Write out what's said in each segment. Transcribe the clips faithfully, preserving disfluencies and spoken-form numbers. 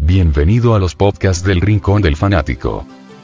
Bienvenido a los podcasts del Rincón del Fanático.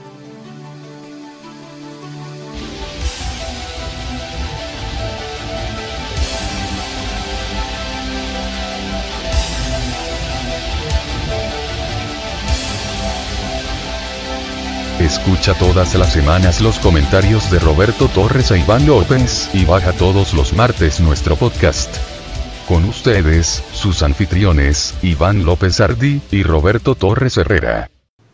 Escucha todas las semanas los comentarios de Roberto Torres e Iván López, y baja todos los martes nuestro podcast. Con ustedes, sus anfitriones, Iván López Ardi y Roberto Torres Herrera.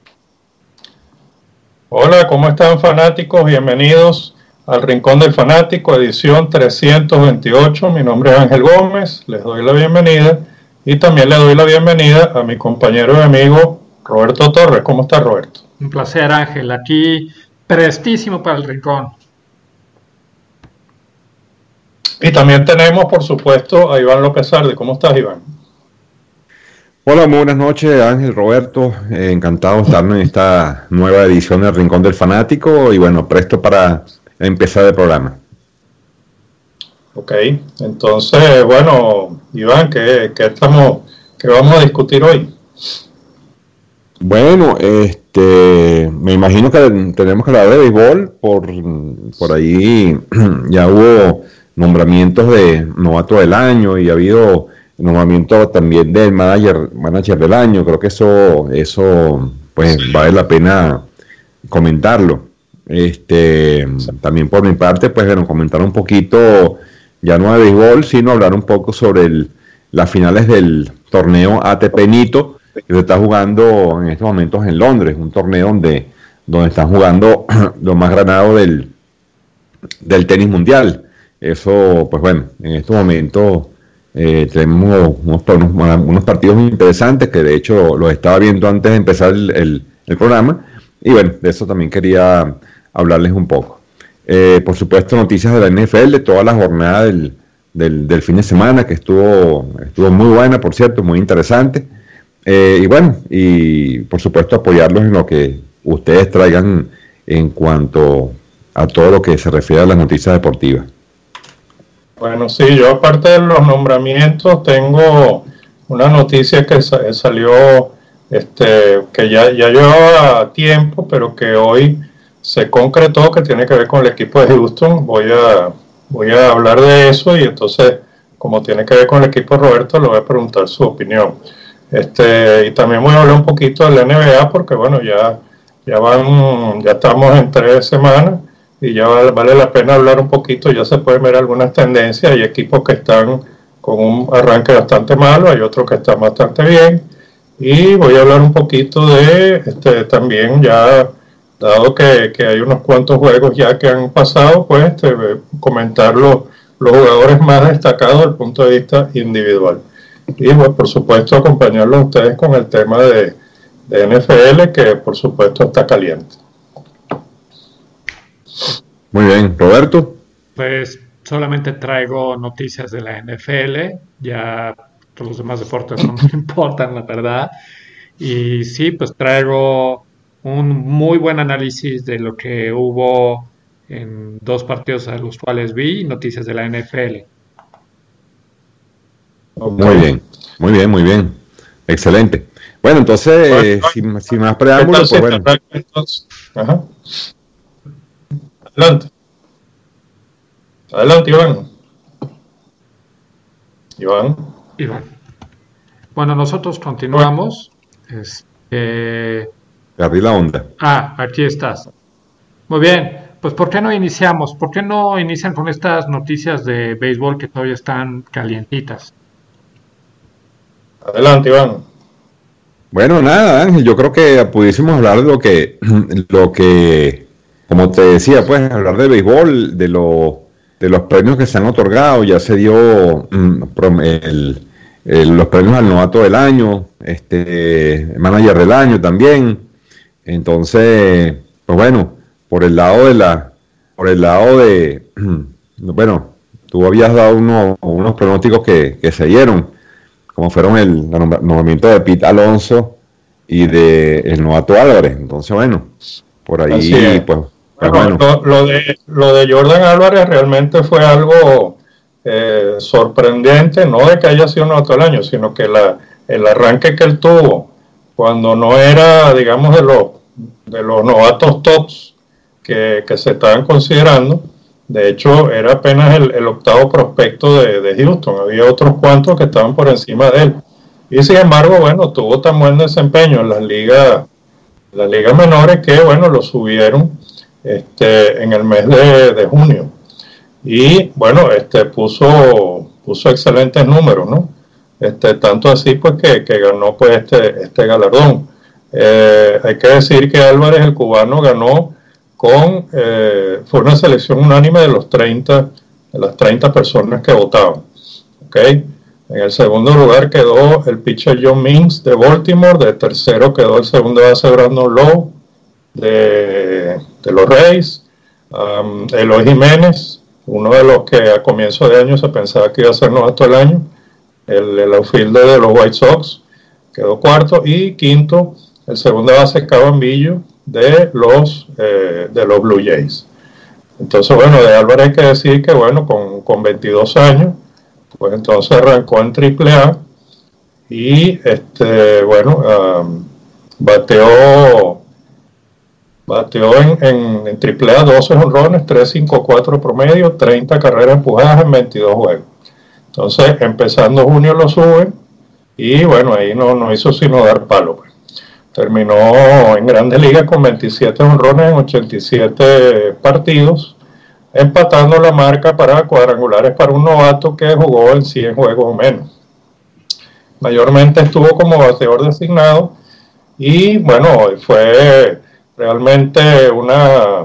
Hola, ¿cómo están, fanáticos? Bienvenidos al Rincón del Fanático, edición trescientos veintiocho. Mi nombre es Ángel Gómez, les doy la bienvenida y también le doy la bienvenida a mi compañero y amigo Roberto Torres. ¿Cómo está, Roberto? Un placer, Ángel, aquí prestísimo para el Rincón. Y también tenemos, por supuesto, a Iván López Ardi. ¿Cómo estás, Iván? Hola, muy buenas noches, Ángel, Roberto. Eh, encantado de estar en esta nueva edición del Rincón del Fanático y bueno, presto para empezar el programa. Ok, entonces, bueno, Iván, ¿qué, qué, estamos, qué vamos a discutir hoy? Bueno, este, me imagino que tenemos que hablar de béisbol. Por, por ahí ya hubo nombramientos de novato del año y ha habido nombramiento también del manager, manager del año. Creo que eso, eso pues vale la pena comentarlo. Este, también por mi parte, pues bueno, comentar un poquito, ya no de béisbol, sino hablar un poco sobre el, las finales del torneo A T P Nito, que se está jugando en estos momentos en Londres, un torneo donde, donde están jugando los más granados del, del tenis mundial. Eso, pues bueno, en estos momentos eh, tenemos unos, unos, unos partidos muy interesantes que de hecho los estaba viendo antes de empezar el, el, el programa, y bueno, de eso también quería hablarles un poco. Eh, por supuesto, noticias de la N F L, toda la jornada del, del, del fin de semana, que estuvo, estuvo muy buena, por cierto, muy interesante. Eh, y bueno, y por supuesto apoyarlos en lo que ustedes traigan en cuanto a todo lo que se refiere a las noticias deportivas. Bueno, sí, yo aparte de los nombramientos tengo una noticia que sa- salió, este, que ya, ya llevaba tiempo, pero que hoy se concretó, que tiene que ver con el equipo de Houston. Voy a, voy a hablar de eso y entonces, como tiene que ver con el equipo de Roberto, le voy a preguntar su opinión. Este, y también voy a hablar un poquito de la N B A porque bueno, ya, ya van, ya estamos en tres semanas y ya vale, vale la pena hablar un poquito. Ya se pueden ver algunas tendencias. Hay equipos que están con un arranque bastante malo, hay otros que están bastante bien, y voy a hablar un poquito de este, también ya, dado que, que hay unos cuantos juegos ya que han pasado, pues este, comentar los, los jugadores más destacados desde el punto de vista individual. Y pues, por supuesto, acompañarlos a ustedes con el tema de, de N F L, que por supuesto está caliente. Muy bien, Roberto. Pues solamente traigo noticias de la N F L, ya todos los demás deportes no me importan, la verdad. Y sí, pues traigo un muy buen análisis de lo que hubo en dos partidos a los cuales vi, noticias de la N F L. Okay. Muy bien, muy bien, muy bien. Excelente. Bueno, entonces, bueno, eh, sin, sin más preámbulos, pues bueno. Entonces, ajá. Adelante. Adelante, Iván. Iván. Iván. Bueno, nosotros continuamos. Bueno. Este... Perdí la onda. Ah, aquí estás. Muy bien. Pues, ¿por qué no iniciamos? ¿Por qué no inician con estas noticias de béisbol que todavía están calientitas? Adelante, Iván. Bueno, nada, Ángel, yo creo que pudiésemos hablar de lo que, lo que, como te decía, pues, hablar de béisbol, de, lo, de los premios que se han otorgado. Ya se dio el, el, los premios al novato del año, este, manager del año también. Entonces, pues bueno, por el lado de la, por el lado de, bueno, tú habías dado unos, unos pronósticos que, que se dieron, como fueron el nombramiento de Pete Alonso y de el novato Álvarez. Entonces, bueno, por ahí, pues, pues bueno, bueno. Lo, lo, de, lo de Jordan Álvarez realmente fue algo eh, sorprendente, no de que haya sido novato del año, sino que la, el arranque que él tuvo cuando no era, digamos, de los, de los novatos tops que, que se estaban considerando. De hecho, era apenas el, el octavo prospecto de, de Houston. Había otros cuantos que estaban por encima de él. Y sin embargo, bueno, tuvo tan buen desempeño en las ligas, las ligas menores que, bueno, lo subieron este, en el mes de, de junio. Y, bueno, este, puso, puso excelentes números, ¿no? Este, tanto así, pues, que, que ganó, pues, este, este galardón. Eh, hay que decir que Álvarez, el cubano, ganó con, eh, fue una selección unánime de los treinta, de las treinta personas que votaban, ¿ok? En el segundo lugar quedó el pitcher John Means de Baltimore. De tercero quedó el segundo base Brandon Lowe de, de los Rays. Um, Eloy Jiménez, uno de los que a comienzo de año se pensaba que iba a ser novato del año. El, el outfielder de los White Sox quedó cuarto. Y quinto, el segundo base Cabambillo de los, eh, de los Blue Jays. Entonces, bueno, de Álvarez hay que decir que, bueno, con, con veintidós años, pues entonces arrancó en triple A y, este, bueno, um, bateó, bateó en, en, en triple A doce jonrones, tres cinco cuatro promedio, treinta carreras empujadas en veintidós juegos. Entonces, empezando junio lo suben y, bueno, ahí no, no hizo sino dar palo, pues. Terminó en Grandes Ligas con veintisiete jonrones en ochenta y siete partidos, empatando la marca para cuadrangulares para un novato que jugó en cien juegos o menos. Mayormente estuvo como bateador designado y, bueno, fue realmente una,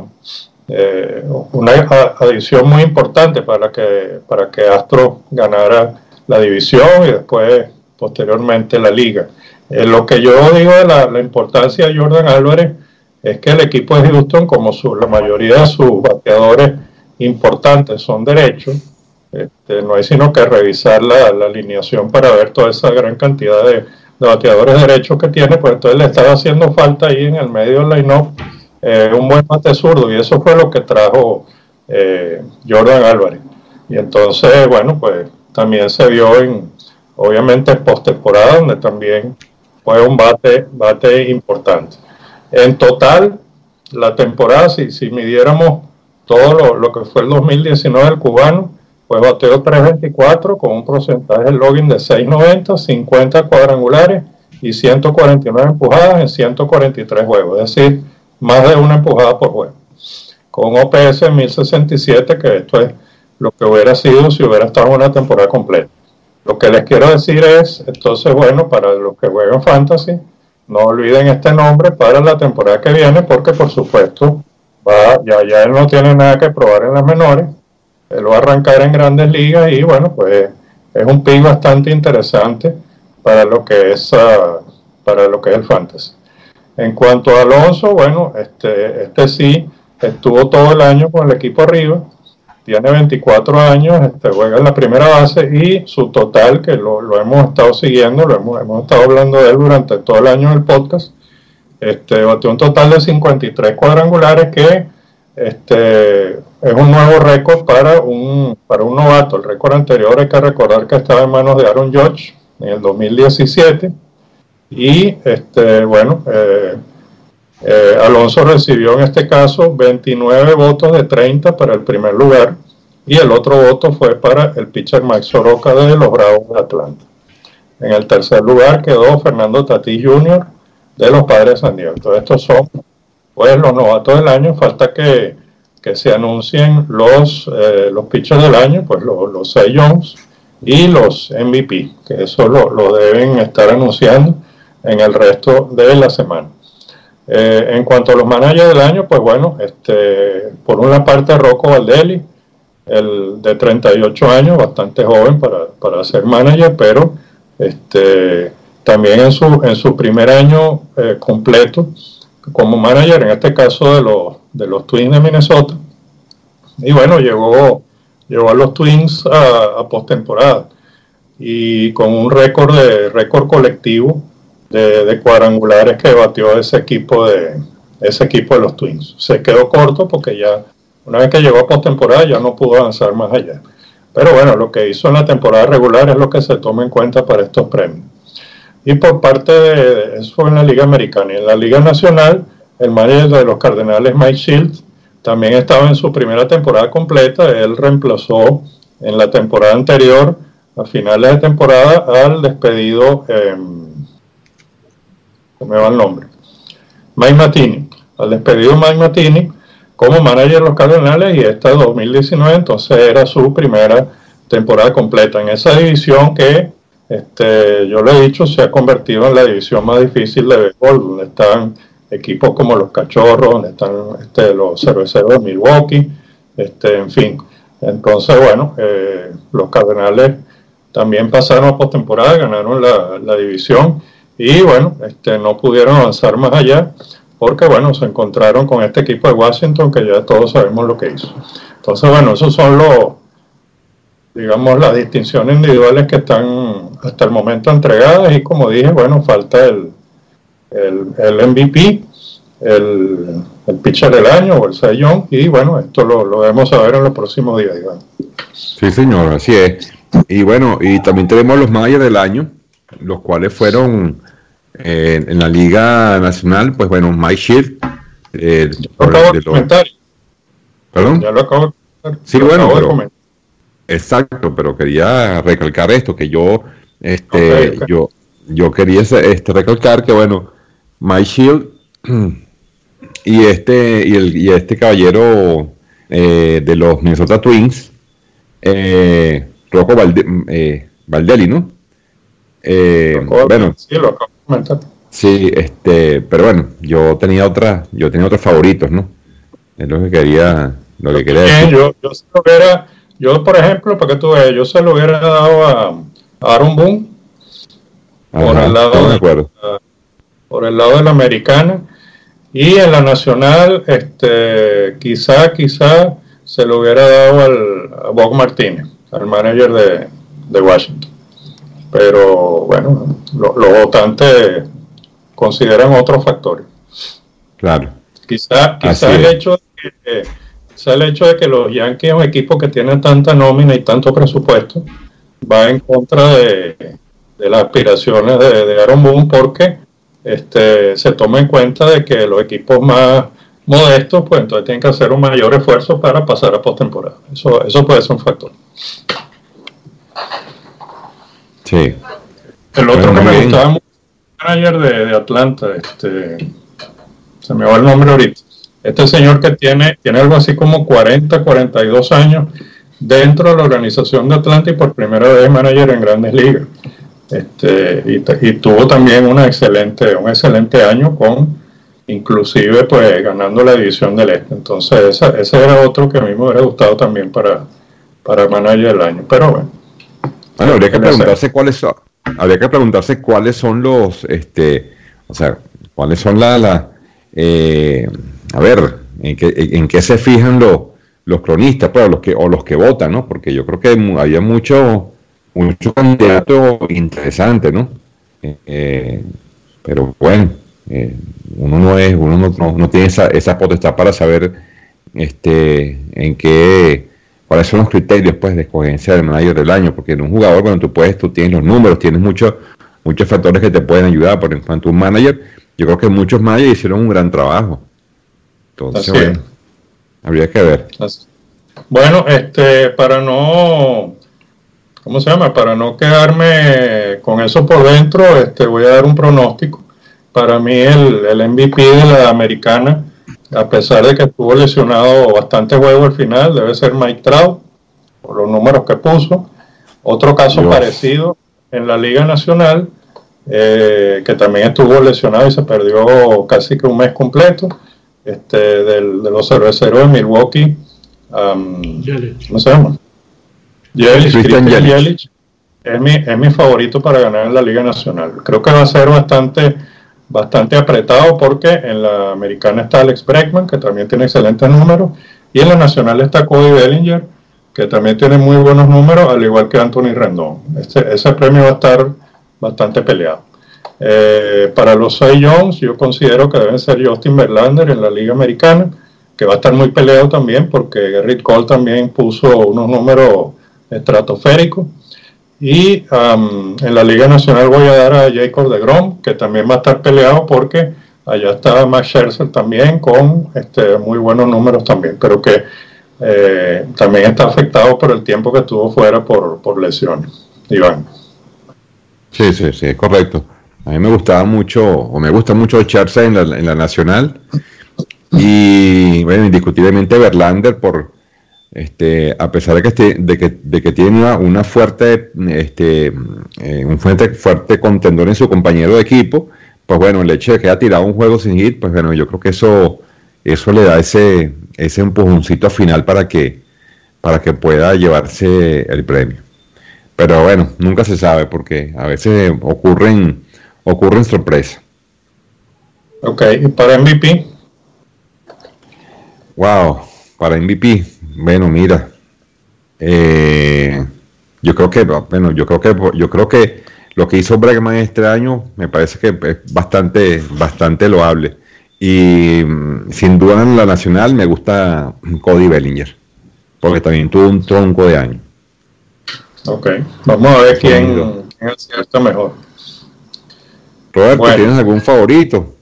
eh, una adición muy importante para que, para que Astros ganara la división y después, posteriormente, la liga. Eh, lo que yo digo de la, la importancia de Jordan Álvarez es que el equipo de Houston, como su, la mayoría de sus bateadores importantes son derechos, este, no hay sino que revisar la, la alineación para ver toda esa gran cantidad de, de bateadores derechos que tiene, pues entonces le estaba haciendo falta ahí en el medio del line-up eh, un buen bate zurdo, y eso fue lo que trajo eh, Jordan Álvarez. Y entonces, bueno, pues también se vio en, obviamente, en postemporada, donde también fue un bate, bate importante. En total, la temporada, si, si midiéramos todo lo, lo que fue el dos mil diecinueve del cubano, pues bateó tres veinticuatro con un porcentaje de login de seis noventa, cincuenta cuadrangulares y ciento cuarenta y nueve empujadas en ciento cuarenta y tres juegos, es decir, más de una empujada por juego, con un O P S de mil sesenta y siete, que esto es lo que hubiera sido si hubiera estado una temporada completa. Lo que les quiero decir es, entonces, bueno, para los que juegan Fantasy, no olviden este nombre para la temporada que viene, porque por supuesto va, ya, ya él no tiene nada que probar en las menores, él va a arrancar en Grandes Ligas y, bueno, pues es un pick bastante interesante para lo que es, uh, para lo que es el Fantasy. En cuanto a Alonso, bueno, este, este sí estuvo todo el año con el equipo arriba. Tiene veinticuatro años, este, juega en la primera base y su total, que lo, lo hemos estado siguiendo, lo hemos, hemos estado hablando de él durante todo el año en el podcast, este, bateó un total de cincuenta y tres cuadrangulares, que este, es un nuevo récord para un, para un novato. El récord anterior hay que recordar que estaba en manos de Aaron Judge en el dos mil diecisiete y, este, bueno, eh, Eh, Alonso recibió en este caso veintinueve votos de treinta para el primer lugar y el otro voto fue para el pitcher Mike Soroka de los Bravos de Atlanta. En el tercer lugar quedó Fernando Tatis junior de los Padres de San Diego. Entonces estos son, pues, los novatos del año. Falta que, que se anuncien los, eh, los pitchers del año, pues los, los Cy Youngs y los M V P, que eso lo, lo deben estar anunciando en el resto de la semana. Eh, en cuanto a los managers del año, pues bueno, este, por una parte Rocco Baldelli, el de treinta y ocho años, bastante joven para, para ser manager, pero este, también en su, en su primer año eh, completo como manager, en este caso de los, de los Twins de Minnesota, y bueno, llegó, llegó a los Twins a, a postemporada y con un récord de récord colectivo De, de cuadrangulares que batió ese equipo de ese equipo de los Twins. Se quedó corto porque ya una vez que llegó a postemporada ya no pudo avanzar más allá. Pero bueno, lo que hizo en la temporada regular es lo que se toma en cuenta para estos premios. Y por parte de, eso fue en la Liga Americana. Y en la Liga Nacional, el manager de los Cardenales, Mike Shields, también estaba en su primera temporada completa. Él reemplazó en la temporada anterior, a finales de temporada, al despedido, eh, ¿cómo me va el nombre? Mike Matheny. Al despedido Mike Matheny como manager de los Cardenales, y esta dos mil diecinueve entonces era su primera temporada completa en esa división que, este, yo lo he dicho, se ha convertido en la división más difícil de béisbol, donde están equipos como los Cachorros, donde están este, los Cerveceros de Milwaukee, este, en fin. Entonces, bueno, eh, los Cardenales también pasaron a postemporada, ganaron la, la división y, bueno, este, no pudieron avanzar más allá porque, bueno, se encontraron con este equipo de Washington que ya todos sabemos lo que hizo. Entonces, bueno, esos son los, digamos, las distinciones individuales que están hasta el momento entregadas y, como dije, bueno, falta el, el, el M V P, el, el pitcher del año o el Cy Young, y bueno, esto lo, lo debemos saber en los próximos días, Iván. Sí, señor, así es. Y bueno, y también tenemos los managers del año, los cuales fueron eh, en la Liga Nacional, pues bueno, Mike Shields. Eh, lo acabo de comentar. ¿Perdón? Ya lo acabo de comentar. Sí, lo bueno, acabo pero, de comentar. Exacto, pero quería recalcar esto, que yo, este, Okay, okay. yo, yo quería este, recalcar que bueno, Mike Shields y este, y el, y este caballero eh, de los Minnesota Twins, eh, Rocco Valde, eh, Baldelli, ¿no? Eh, Lo bueno, sí, lo acabo de comentar. sí, este, pero bueno, yo tenía otra, yo tenía otros favoritos, ¿no? Es lo que quería, lo que quería Bien, decir. yo, yo se lo hubiera, yo por ejemplo, para que tú veas, yo se lo hubiera dado a, a Aaron Boone por Ajá, el lado estamos de de acuerdo. la, por el lado de la americana, y en la nacional, este, quizá, quizá se lo hubiera dado al, a Bob Martínez, al manager de, de Washington. Pero bueno, lo, los votantes consideran otros factores. Claro. Quizá, quizá Así el es. hecho de que, quizá el hecho de que los Yankees es un equipo que tiene tanta nómina y tanto presupuesto va en contra de, de las aspiraciones de, de Aaron Boone, porque este, se toma en cuenta de que los equipos más modestos pues entonces tienen que hacer un mayor esfuerzo para pasar a postemporada. Eso, eso puede ser un factor. Sí. El otro Bueno, que me bien. gustaba mucho, el manager de, de Atlanta, este, se me va el nombre ahorita. Este señor que tiene, tiene algo así como cuarenta, cuarenta y dos años dentro de la organización de Atlanta y por primera vez manager en Grandes Ligas. Este, y, y tuvo también una excelente, un excelente año con, inclusive pues ganando la división del Este. Entonces esa, ese era otro que a mí me hubiera gustado también para, para manager del año. Pero bueno. Bueno, habría que en ese- preguntarse cuáles son, habría que preguntarse cuáles son los, este, o sea, cuáles son las, la, eh, a ver, en qué, en qué se fijan los, los cronistas, pues, o los que, o los que votan, ¿no? Porque yo creo que mu- había mucho, mucho candidato interesante, ¿no? Eh, eh, pero bueno, eh, uno no es, uno no, no, no tiene esa, esa potestad para saber, este, en qué, cuáles son los criterios, pues, de escogencia del manager del año, porque en un jugador, bueno, tú puedes, tú tienes los números, tienes muchos, muchos factores que te pueden ayudar, pero en cuanto a un manager, yo creo que muchos managers hicieron un gran trabajo. Entonces, Así bueno, es. habría que ver. Así. Bueno, este, para no, ¿cómo se llama? Para no quedarme con eso por dentro, este, voy a dar un pronóstico. Para mí el, el M V P de la americana, a pesar de que estuvo lesionado bastante juego al final, debe ser Mike Trout, por los números que puso. Otro caso Dios. parecido en la Liga Nacional, eh, que también estuvo lesionado y se perdió casi que un mes completo, este, del, de los Cerveceros de Milwaukee. Um, Yelich. ¿Cómo se llama? Yelich, Christian Christian Yelich. Yelich. Es mi, es mi favorito para ganar en la Liga Nacional. Creo que va a ser bastante, bastante apretado porque en la americana está Alex Bregman, que también tiene excelentes números, y en la nacional está Cody Bellinger, que también tiene muy buenos números, al igual que Anthony Rendón. Este, ese premio va a estar bastante peleado. Eh, para los Cy Youngs, yo considero que deben ser Justin Verlander en la Liga Americana, que va a estar muy peleado también porque Gerrit Cole también puso unos números estratosféricos. Y um, en la Liga Nacional voy a dar a Jacob deGrom, que también va a estar peleado porque allá está Max Scherzer también con este, muy buenos números también, pero que eh, también está afectado por el tiempo que estuvo fuera por, por lesiones. Iván. Sí, sí, sí, es correcto. A mí me gustaba mucho, o me gusta mucho Scherzer en la, en la Nacional, y bueno, indiscutiblemente Verlander por este, a pesar de que este, de que, de que tiene una, una fuerte este, eh, un fuerte, fuerte contendor en su compañero de equipo, pues bueno, el hecho de que haya tirado un juego sin hit, pues bueno, yo creo que eso, eso le da ese, ese empujoncito final para que, para que pueda llevarse el premio. Pero bueno, nunca se sabe porque a veces ocurren, ocurren sorpresas. Ok, ¿y para M V P? Wow, para M V P, bueno, mira, eh, yo creo que, bueno, yo creo que, yo creo que lo que hizo Bregman este año me parece que es bastante, bastante loable. Y sin duda en la nacional me gusta Cody Bellinger, porque también tuvo un tronco de año. Ok, vamos a ver quién, quién acierta mejor. Roberto, Bueno. ¿tienes algún favorito?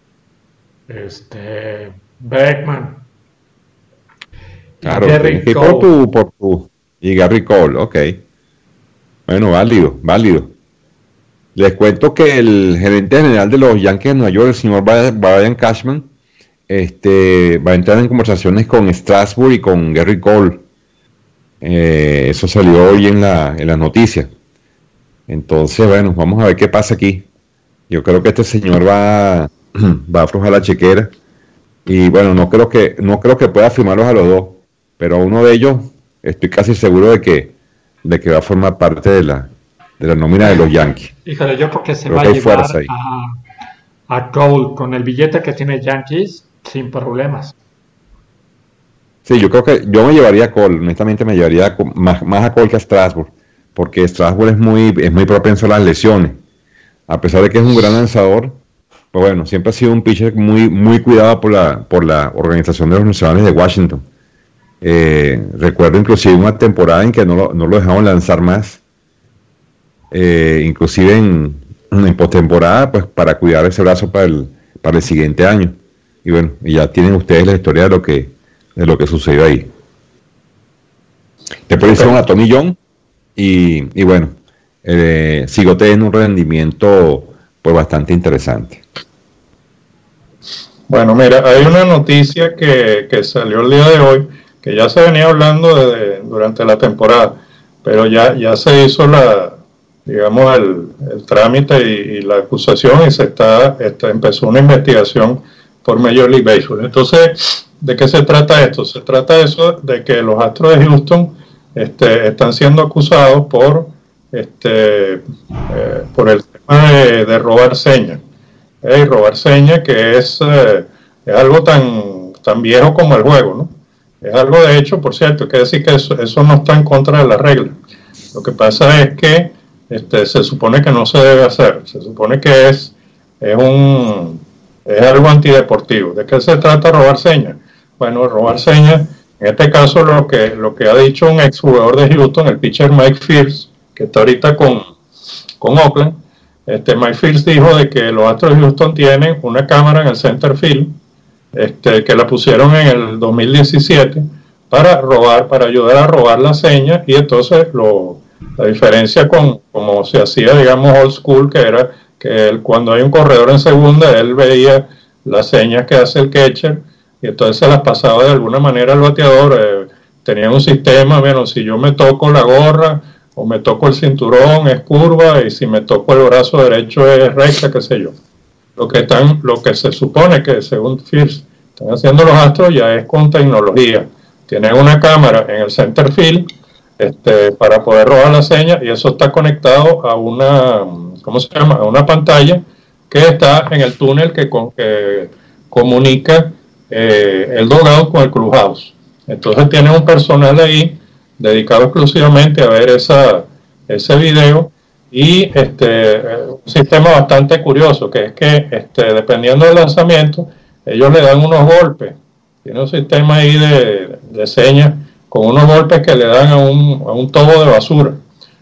Este, Bregman. Claro, Gary tienes que ir Cole. por tu, por tu, y Gary Cole, ok. Bueno, válido, válido. Les cuento que el gerente general de los Yankees de Nueva York, el señor Brian Cashman, este, va a entrar en conversaciones con Strasburg y con Gary Cole. Eh, eso salió hoy en la, en las noticias. Entonces, bueno, vamos a ver qué pasa aquí. Yo creo que este señor va, va a aflojar la chequera. Y bueno, no creo que, no creo que pueda firmarlos a los dos, pero a uno de ellos estoy casi seguro de que, de que va a formar parte de la, de la nómina de los Yankees. Híjole, yo creo que se Creo va que a hay llevar fuerza ahí. a, a Cole con el billete que tiene Yankees sin problemas. Sí, yo creo que yo me llevaría a Cole, honestamente me llevaría a Cole- más, más a Cole que a Strasburg, porque Strasburg es muy, es muy propenso a las lesiones. A pesar de que es un gran lanzador, pues bueno, siempre ha sido un pitcher muy, muy cuidado por la, por la organización de los Nacionales de Washington. Eh, recuerdo inclusive una temporada en que no lo, no lo dejaban lanzar más, eh, inclusive en, en postemporada, pues para cuidar ese brazo para el, para el siguiente año. Y bueno, y ya tienen ustedes la historia de lo que, de lo que sucedió ahí. Después hicieron a Tommy John y, y bueno, eh, siguió teniendo un rendimiento pues bastante interesante. Bueno, mira, hay una noticia que, que salió el día de hoy, que ya se venía hablando de, durante la temporada, pero ya, ya se hizo la, digamos, el, el trámite y, y la acusación y se está, está, empezó una investigación por Major League Baseball. Entonces, ¿de qué se trata esto? Se trata de eso, de que los Astros de Houston este, están siendo acusados por, este, eh, por el tema de, de robar señas. Eh, y robar señas que es, eh, es algo tan, tan viejo como el juego, ¿no? Es algo de hecho, por cierto, hay que decir que eso, eso no está en contra de la regla. Lo que pasa es que este, se supone que no se debe hacer, se supone que es, es, un, es algo antideportivo. ¿De qué se trata robar señas? Bueno, robar señas, en este caso lo que, lo que ha dicho un exjugador de Houston, el pitcher Mike Fiers, que está ahorita con, con Oakland, este, Mike Fiers dijo de que los Astros de Houston tienen una cámara en el center field, este, que la pusieron en el dos mil diecisiete para robar, para ayudar a robar las señas, y entonces lo, la diferencia con como se hacía, digamos, old school, que era que él, cuando hay un corredor en segunda, él veía las señas que hace el catcher y entonces se las pasaba de alguna manera al bateador. Eh, tenía un sistema, bueno, si yo me toco la gorra o me toco el cinturón es curva, y si me toco el brazo derecho es recta, qué sé yo. Lo que están, lo que se supone que según Fiers están haciendo los Astros ya es con tecnología. Tienen una cámara en el center field este, para poder robar la seña, y eso está conectado a una, ¿cómo se llama? A una pantalla que está en el túnel que, con, que comunica eh, el dugout con el clubhouse. Entonces tienen un personal ahí dedicado exclusivamente a ver esa, ese video. Y este, un sistema bastante curioso, que es que este, dependiendo del lanzamiento, ellos le dan unos golpes. Tiene un sistema ahí de, de señas con unos golpes que le dan a un, a un tobo de basura.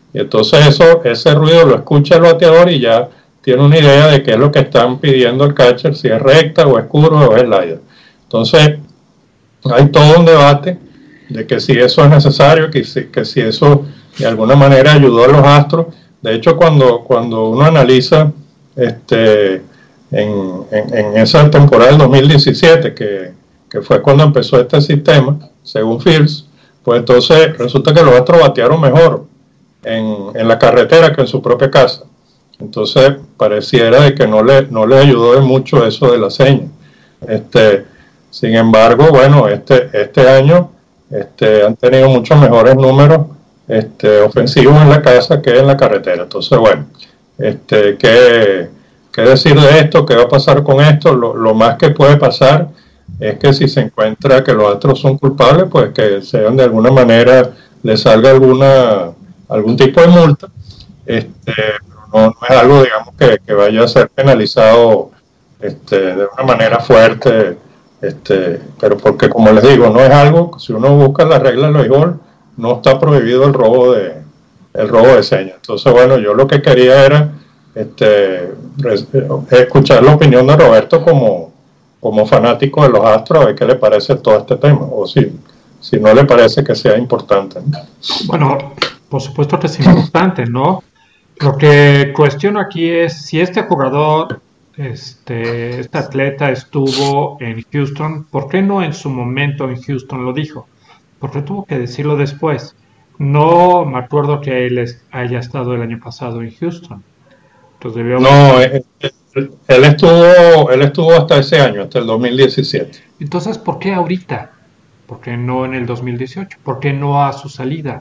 Y entonces eso, ese ruido lo escucha el bateador y ya tiene una idea de qué es lo que están pidiendo el catcher, si es recta o es curva o es slider. Entonces hay todo un debate de que si eso es necesario, que si, que si eso de alguna manera ayudó a los Astros. De hecho, cuando, cuando uno analiza este, en, en, en esa temporada del dos mil diecisiete, que, que fue cuando empezó este sistema, según Fields, pues entonces resulta que los Astros batearon mejor en, en la carretera que en su propia casa. Entonces pareciera de que no le, no le ayudó de mucho eso de la seña. Este, sin embargo, bueno, este, este año este, han tenido muchos mejores números este, ofensivos en la casa que en la carretera. Entonces, bueno, este, ¿qué, qué decir de esto? ¿Qué va a pasar con esto? Lo, lo más que puede pasar es que si se encuentra que los Astros son culpables, pues que sean de alguna manera, le salga alguna algún tipo de multa, este, no, no es algo, digamos, que, que vaya a ser penalizado este, de una manera fuerte, este, pero porque, como les digo, no es algo, si uno busca las reglas del béisbol, no está prohibido el robo de el robo de señas. Entonces, bueno, yo lo que quería era este, escuchar la opinión de Roberto como, como fanático de los Astros, a ver qué le parece todo este tema, o si, si no le parece que sea importante. Bueno, por supuesto que es importante, ¿no? Lo que cuestiono aquí es si este jugador, este, este atleta estuvo en Houston, ¿por qué no en su momento en Houston lo dijo? ¿Por qué tuvo que decirlo después? No me acuerdo que él haya estado el año pasado en Houston. Entonces debió... No, él, él estuvo, él estuvo hasta ese año, hasta el dos mil diecisiete. Entonces, ¿por qué ahorita? ¿Por qué no en el dos mil dieciocho? ¿Por qué no a su salida?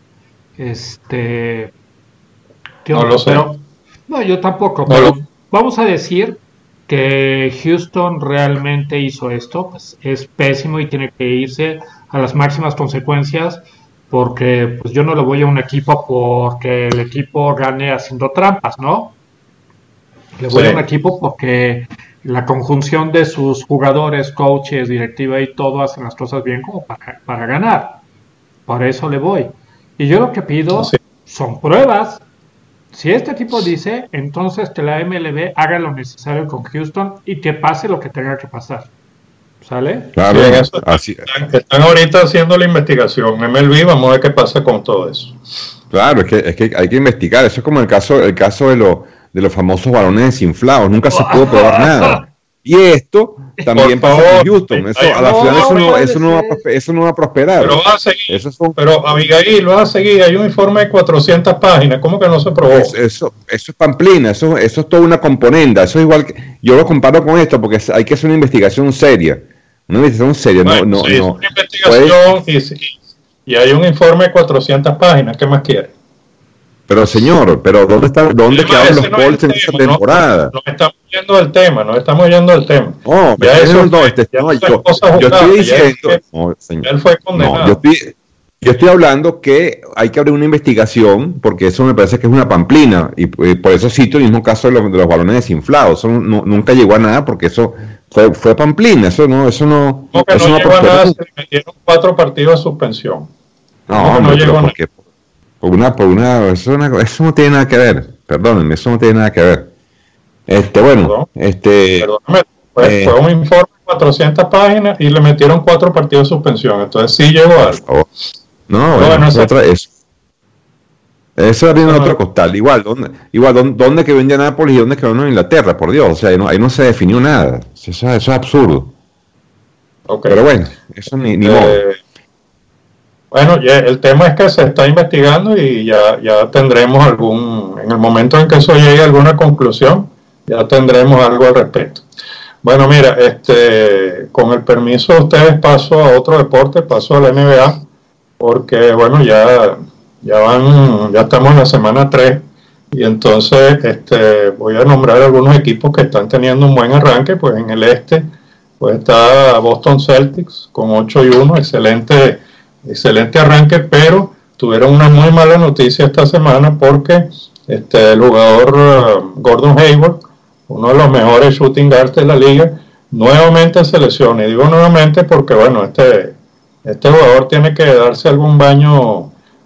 Este, no lo sé. Pero, no, yo tampoco. No pero lo... Vamos a decir que Houston realmente hizo esto. Pues es pésimo y tiene que irse a las máximas consecuencias, porque pues yo no le voy a un equipo porque el equipo gane haciendo trampas, ¿no? Le voy sí. a un equipo porque la conjunción de sus jugadores, coaches, directiva y todo hacen las cosas bien como para, para ganar. Por eso le voy. Y yo lo que pido sí. son pruebas. Si este tipo dice, entonces que la M L B haga lo necesario con Houston y que pase lo que tenga que pasar. ¿Sale? Claro, sí, eso, así. Están, están ahorita haciendo la investigación. M L B, vamos a ver qué pasa con todo eso. Claro, es que, es que hay que investigar. Eso es como el caso, el caso de, lo, de los famosos balones desinflados. Nunca se pudo probar nada. Y esto también pasa con Houston. Eso, a la no, final eso no, eso, no va a, eso no va a prosperar. Pero va a seguir. Eso son... Pero Abigail, va a seguir. Hay un informe de cuatrocientas páginas. ¿Cómo que no se probó? Eso, eso, eso es pamplina. Eso, eso es toda una componenda. Eso es igual que, yo lo comparo con esto porque hay que hacer una investigación seria. Una investigación seria. Bueno, no, no, sí, no. Una investigación pues, y, y hay un informe de cuatrocientas páginas. ¿Qué más quiere? Pero señor, pero ¿dónde están, dónde quedaron los no Colts en esa temporada? No, no estamos yendo del tema, no estamos yendo del tema. No, ya eso no, fue, este, ya no yo, jugadas, yo estoy diciendo, él, no, señor, él fue condenado. No, yo estoy, yo estoy hablando que hay que abrir una investigación porque eso me parece que es una pamplina y, y por eso cito el mismo caso de los, de los balones desinflados. Eso no, nunca llegó a nada porque eso fue, fue pamplina. Eso no, eso no. No, que eso no no llegó a nada, se le metieron cuatro partidos de suspensión. No, no, no llegó a nada. Por una, por una, eso, una, eso no tiene nada que ver, perdónenme, eso no tiene nada que ver. Este, bueno, Perdón, este... Perdóname, fue, eh, fue un informe de cuatrocientas páginas y le metieron cuatro partidos de suspensión, entonces sí llegó algo. No, no, bueno, bueno, eso, otra, eso, eso viene no, otro costal, igual, ¿dónde, igual, ¿dónde, dónde que vende Nápoles y dónde que vende Inglaterra? Por Dios, o sea, ahí no, ahí no se definió nada, eso, eso es absurdo. Okay. Pero bueno, eso ni, ni eh, modo. Bueno, ya, el tema es que se está investigando y ya, ya tendremos algún, en el momento en que eso llegue a alguna conclusión, ya tendremos algo al respecto. Bueno, mira, este, con el permiso de ustedes paso a otro deporte, paso a la N B A, porque bueno, ya, ya van, ya estamos en la semana tres y entonces este, voy a nombrar algunos equipos que están teniendo un buen arranque. Pues en el este, pues está Boston Celtics con ocho y uno, excelente Excelente arranque, pero tuvieron una muy mala noticia esta semana porque este, el jugador uh, Gordon Hayward, uno de los mejores shooting guards de la liga, nuevamente se lesiona. Y digo nuevamente porque bueno, este, este jugador tiene que darse algún baño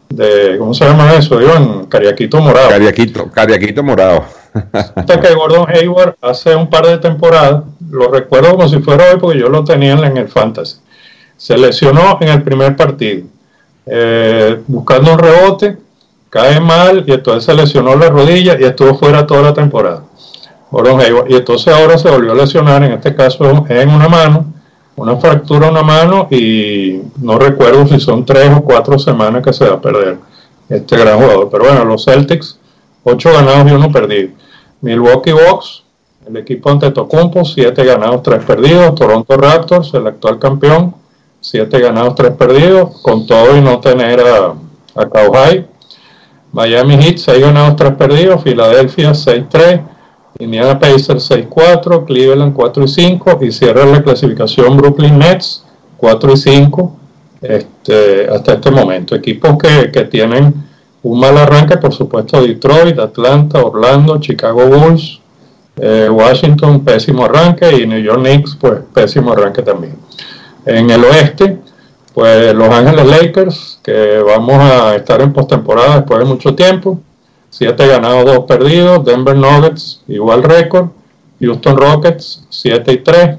de ¿cómo se llama eso? Iván, Cariaquito morado. Cariaquito, Cariaquito morado. Hasta que Gordon Hayward hace un par de temporadas, lo recuerdo como si fuera hoy porque yo lo tenía en el Fantasy, se lesionó en el primer partido, eh, buscando un rebote, cae mal y entonces se lesionó la rodilla y estuvo fuera toda la temporada. Gordon Hayward, y entonces ahora se volvió a lesionar, en este caso en una mano, una fractura en una mano, y no recuerdo si son tres o cuatro semanas que se va a perder este gran jugador. Pero bueno, los Celtics, ocho ganados y uno perdido. Milwaukee Bucks, el equipo Antetokounmpo, siete ganados, tres perdidos. Toronto Raptors, el actual campeón, siete ganados, tres perdidos, con todo y no tener a, a Kawhi. Miami Heat, seis ganados, tres perdidos. Filadelfia, seis tres. Indiana Pacers, seis cuatro. Cleveland, cuatro y cinco. Y cierra la clasificación Brooklyn Nets, cuatro y cinco este, hasta este momento. Equipos que, que tienen un mal arranque, por supuesto, Detroit, Atlanta, Orlando, Chicago Bulls, eh, Washington, pésimo arranque, y New York Knicks, pues pésimo arranque también. En el oeste, pues Los Ángeles Lakers, que vamos a estar en postemporada después de mucho tiempo, siete ganados, dos perdidos. Denver Nuggets, igual récord. Houston Rockets, siete y tres.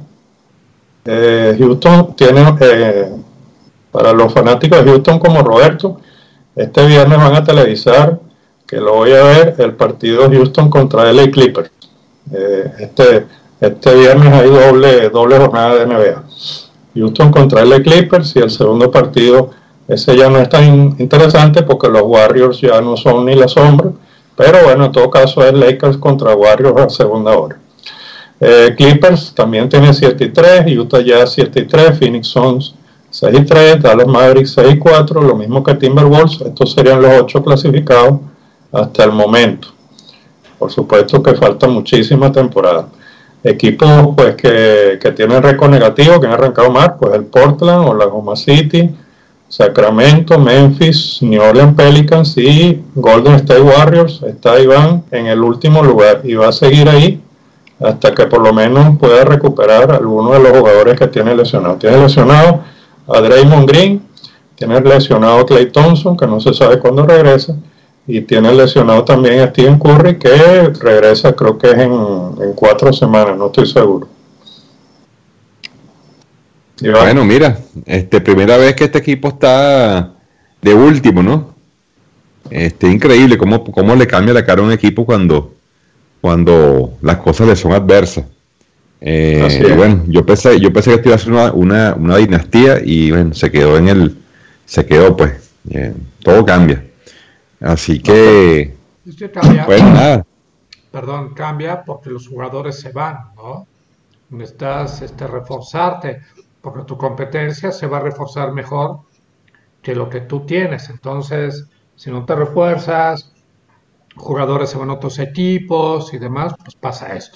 Eh, Houston tiene, eh, para los fanáticos de Houston como Roberto, este viernes van a televisar, que lo voy a ver, el partido de Houston contra L A Clippers. Eh, este, este viernes hay doble, doble jornada de N B A. Houston contra L A Clippers, y el segundo partido, ese ya no es tan interesante porque los Warriors ya no son ni la sombra, pero bueno, en todo caso es Lakers contra Warriors a segunda hora. Eh, Clippers también tiene siete y tres, Utah Jazz siete y tres, Phoenix Suns seis y tres, Dallas Mavericks seis y cuatro, lo mismo que Timberwolves. Estos serían los ocho clasificados hasta el momento. Por supuesto que falta muchísima temporada. Equipos pues que, que tienen récord negativo, que han arrancado mal, pues el Portland, Oklahoma City, Sacramento, Memphis, New Orleans Pelicans y Golden State Warriors. Está Iván en el último lugar y va a seguir ahí hasta que por lo menos pueda recuperar alguno de los jugadores que tiene lesionado. Tiene lesionado a Draymond Green, tiene lesionado a Klay Thompson, que no se sabe cuándo regresa, y tiene lesionado también a Stephen Curry, que regresa, creo que es en, en cuatro semanas, no estoy seguro. Iván. Bueno, mira, este, primera vez que este equipo está de último, ¿no? Este, increíble cómo, cómo le cambia la cara a un equipo cuando, cuando las cosas le son adversas. Eh, y bueno, yo pensé, yo pensé que esto iba a ser una, una, una dinastía, y bueno, se quedó en el, se quedó pues, eh, todo cambia. Así que, cambia, pues nada. Perdón, cambia porque los jugadores se van, ¿no? Necesitas este, reforzarte, porque tu competencia se va a reforzar mejor que lo que tú tienes. Entonces, si no te refuerzas, jugadores se van a otros equipos y demás, pues pasa esto.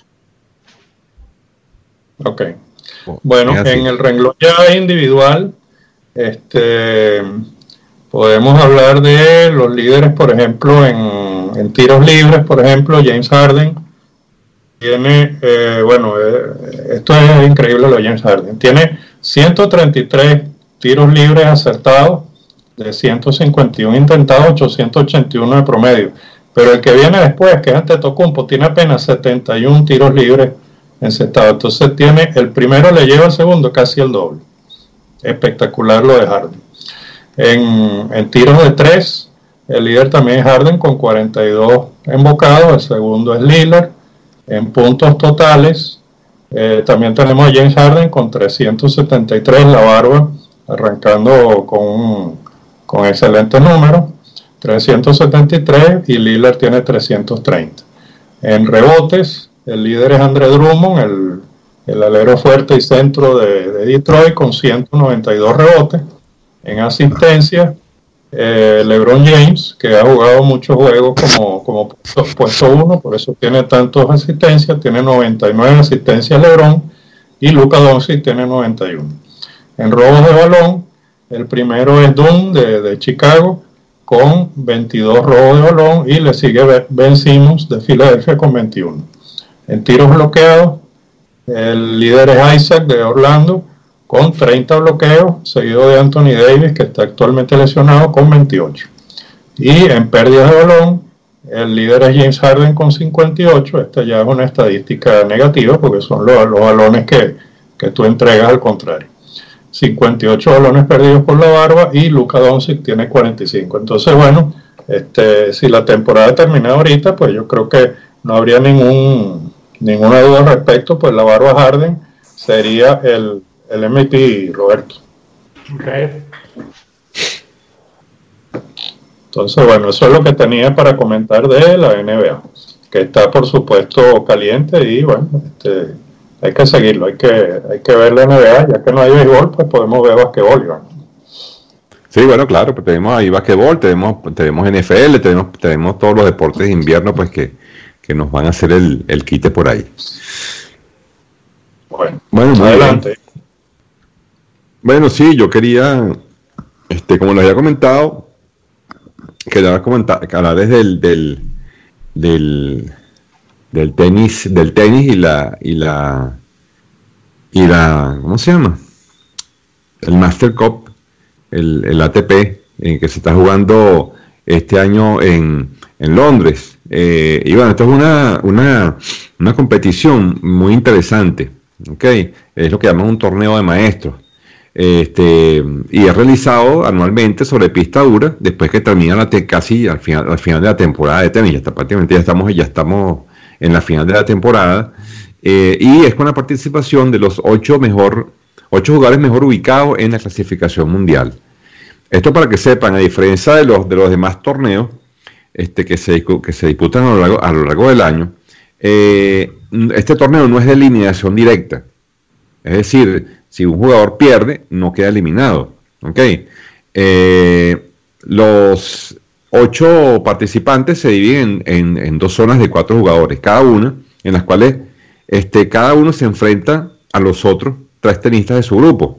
Ok. Bueno, en el renglón ya individual, este, podemos hablar de los líderes, por ejemplo, en, en tiros libres, por ejemplo, James Harden tiene, eh, bueno, eh, esto es increíble lo de James Harden, tiene ciento treinta y tres tiros libres acertados, de ciento cincuenta y uno intentados, ochocientos ochenta y uno de promedio, pero el que viene después, que es Antetokounmpo, tiene apenas setenta y uno tiros libres encestados. Entonces tiene, el primero le lleva al segundo casi el doble. Espectacular lo de Harden. En, en tiros de tres, el líder también es Harden con cuarenta y dos embocados, el segundo es Lillard. En puntos totales, eh, también tenemos a James Harden con trescientos setenta y tres, la barba, arrancando con, con excelentes números, trescientos setenta y tres, y Lillard tiene trescientos treinta. En rebotes, el líder es Andre Drummond, el, el alero fuerte y centro de, de Detroit, con ciento noventa y dos rebotes. En asistencia, eh, LeBron James, que ha jugado muchos juegos como, como puesto, puesto uno, por eso tiene tantas asistencias, tiene noventa y nueve asistencias LeBron, y Luka Doncic tiene noventa y uno. En robos de balón, el primero es Dunn de, de Chicago, con veintidós robos de balón, y le sigue Ben Simmons de Filadelfia con veintiuno. En tiros bloqueados, el líder es Isaac de Orlando con treinta bloqueos, seguido de Anthony Davis, que está actualmente lesionado, con veintiocho. Y en pérdidas de balón, el líder es James Harden con cincuenta y ocho. Esta ya es una estadística negativa porque son los, los balones que, que tú entregas al contrario. cincuenta y ocho balones perdidos por la barba y Luka Doncic tiene cuarenta y cinco. Entonces, bueno, este, si la temporada termina ahorita, pues yo creo que no habría ningún, ninguna duda al respecto, pues la barba Harden sería el, el M V P, Roberto. Okay. Entonces, bueno, eso es lo que tenía para comentar de la N B A, que está, por supuesto, caliente y, bueno, este, hay que seguirlo, hay que, hay que ver la N B A, ya que no hay béisbol, pues podemos ver basquetbol, ¿no? Sí, bueno, claro, pues tenemos ahí basquetbol, tenemos, tenemos N F L, tenemos, tenemos todos los deportes de invierno, pues que, que nos van a hacer el, el quite por ahí. Bueno, bueno muy adelante. Bien. Bueno, sí, yo quería, este, como les había comentado, quería comentar, hablar desde el del, del, del tenis, del tenis y la, y la, y la, ¿cómo se llama? El Master Cup, el, el A T P, en que se está jugando este año en, en Londres. Eh, y bueno, esto es una, una, una competición muy interesante, ¿ok? Es lo que llaman un torneo de maestros. Este, y es realizado anualmente sobre pista dura después que termina la te, casi al final, al final de la temporada de tenis. Ya está, prácticamente ya estamos, ya estamos en la final de la temporada, eh, y es con la participación de los ocho mejor ocho jugadores mejor ubicados en la clasificación mundial. Esto para que sepan, a diferencia de los de los demás torneos este, que se que se disputan a lo largo, a lo largo del año, eh, este torneo no es de eliminación directa, es decir, si un jugador pierde, no queda eliminado. ¿Okay? Eh, los ocho participantes se dividen en, en, en dos zonas de cuatro jugadores, cada una, en las cuales este, cada uno se enfrenta a los otros tres tenistas de su grupo.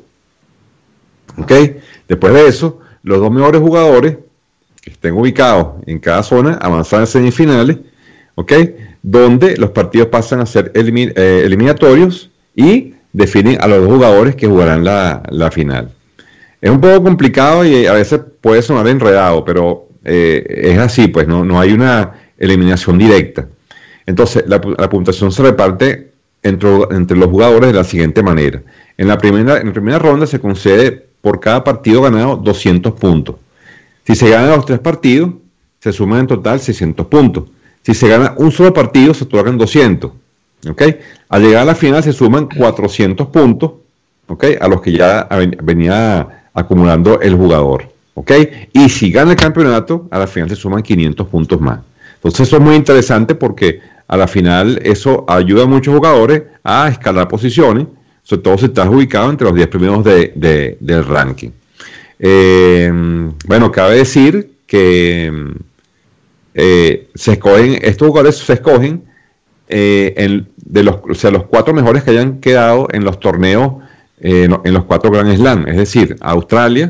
¿Okay? Después de eso, los dos mejores jugadores que estén ubicados en cada zona avanzan a semifinales, ¿okay? Donde los partidos pasan a ser elimin eh, eliminatorios y definen a los dos jugadores que jugarán la, la final. Es un poco complicado y a veces puede sonar enredado, pero eh, es así, pues no, no hay una eliminación directa. Entonces, la, la puntuación se reparte entre, entre los jugadores de la siguiente manera. En la, primera, en la primera ronda se concede por cada partido ganado doscientos puntos. Si se ganan los tres partidos, se suman en total seiscientos puntos. Si se gana un solo partido, se otorgan doscientos. ¿Okay? Al llegar a la final se suman cuatrocientos puntos, ¿okay? A los que ya venía acumulando el jugador, ¿okay? Y si gana el campeonato, a la final se suman quinientos puntos más. Entonces eso es muy interesante porque a la final eso ayuda a muchos jugadores a escalar posiciones, sobre todo si estás ubicado entre los diez primeros de, de, del ranking. Eh, bueno, cabe decir que eh, se escogen, estos jugadores se escogen Eh, en, de los, o sea, los cuatro mejores que hayan quedado en los torneos, eh, en los cuatro Grand Slam, es decir, Australia,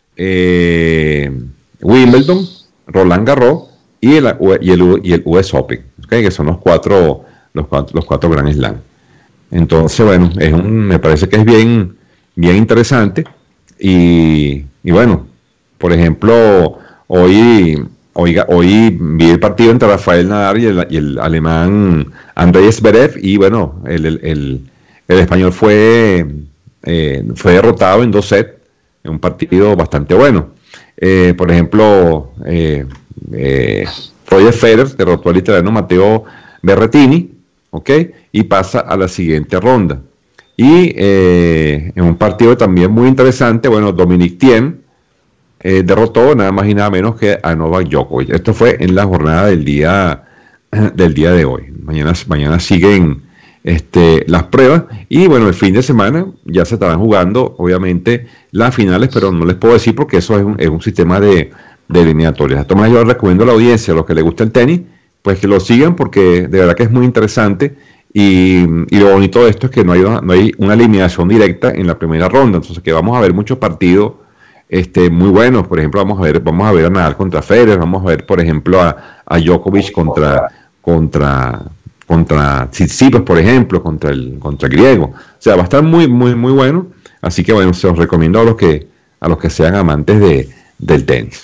eh, Wimbledon, Roland Garros y el, y el, y el U S Open, ¿okay? Que son los cuatro, los cuatro, los cuatro Grand Slam. Entonces, bueno, es un, me parece que es bien, bien interesante y, y bueno, por ejemplo, hoy Oiga, hoy vi el partido entre Rafael Nadal y el, y el alemán Andrei Zverev y bueno, el, el, el, el español fue, eh, fue derrotado en dos sets, en un partido bastante bueno. Eh, por ejemplo, eh, eh, Roger Federer derrotó al italiano Matteo Berrettini, ¿okay? Y pasa a la siguiente ronda. Y eh, en un partido también muy interesante, bueno, Dominic Thiem Eh, derrotó nada más y nada menos que a Novak Djokovic. Esto fue en la jornada del día del día de hoy. Mañana, mañana siguen este, las pruebas y bueno, el fin de semana ya se estarán jugando obviamente las finales, pero no les puedo decir porque eso es un, es un sistema de, de eliminatorias. Entonces yo les recomiendo a la audiencia, a los que les gusta el tenis, pues que lo sigan porque de verdad que es muy interesante y, y lo bonito de esto es que no hay, una, no hay una eliminación directa en la primera ronda, entonces que vamos a ver muchos partidos Este, muy buenos. Por ejemplo, vamos a ver, vamos a ver a Nadal contra Federer, vamos a ver, por ejemplo, a, a Djokovic contra contra contra Tsitsipas, por ejemplo, contra el contra el griego. O sea, va a estar muy muy muy bueno. Así que bueno, se los recomiendo a los que a los que sean amantes de del tenis.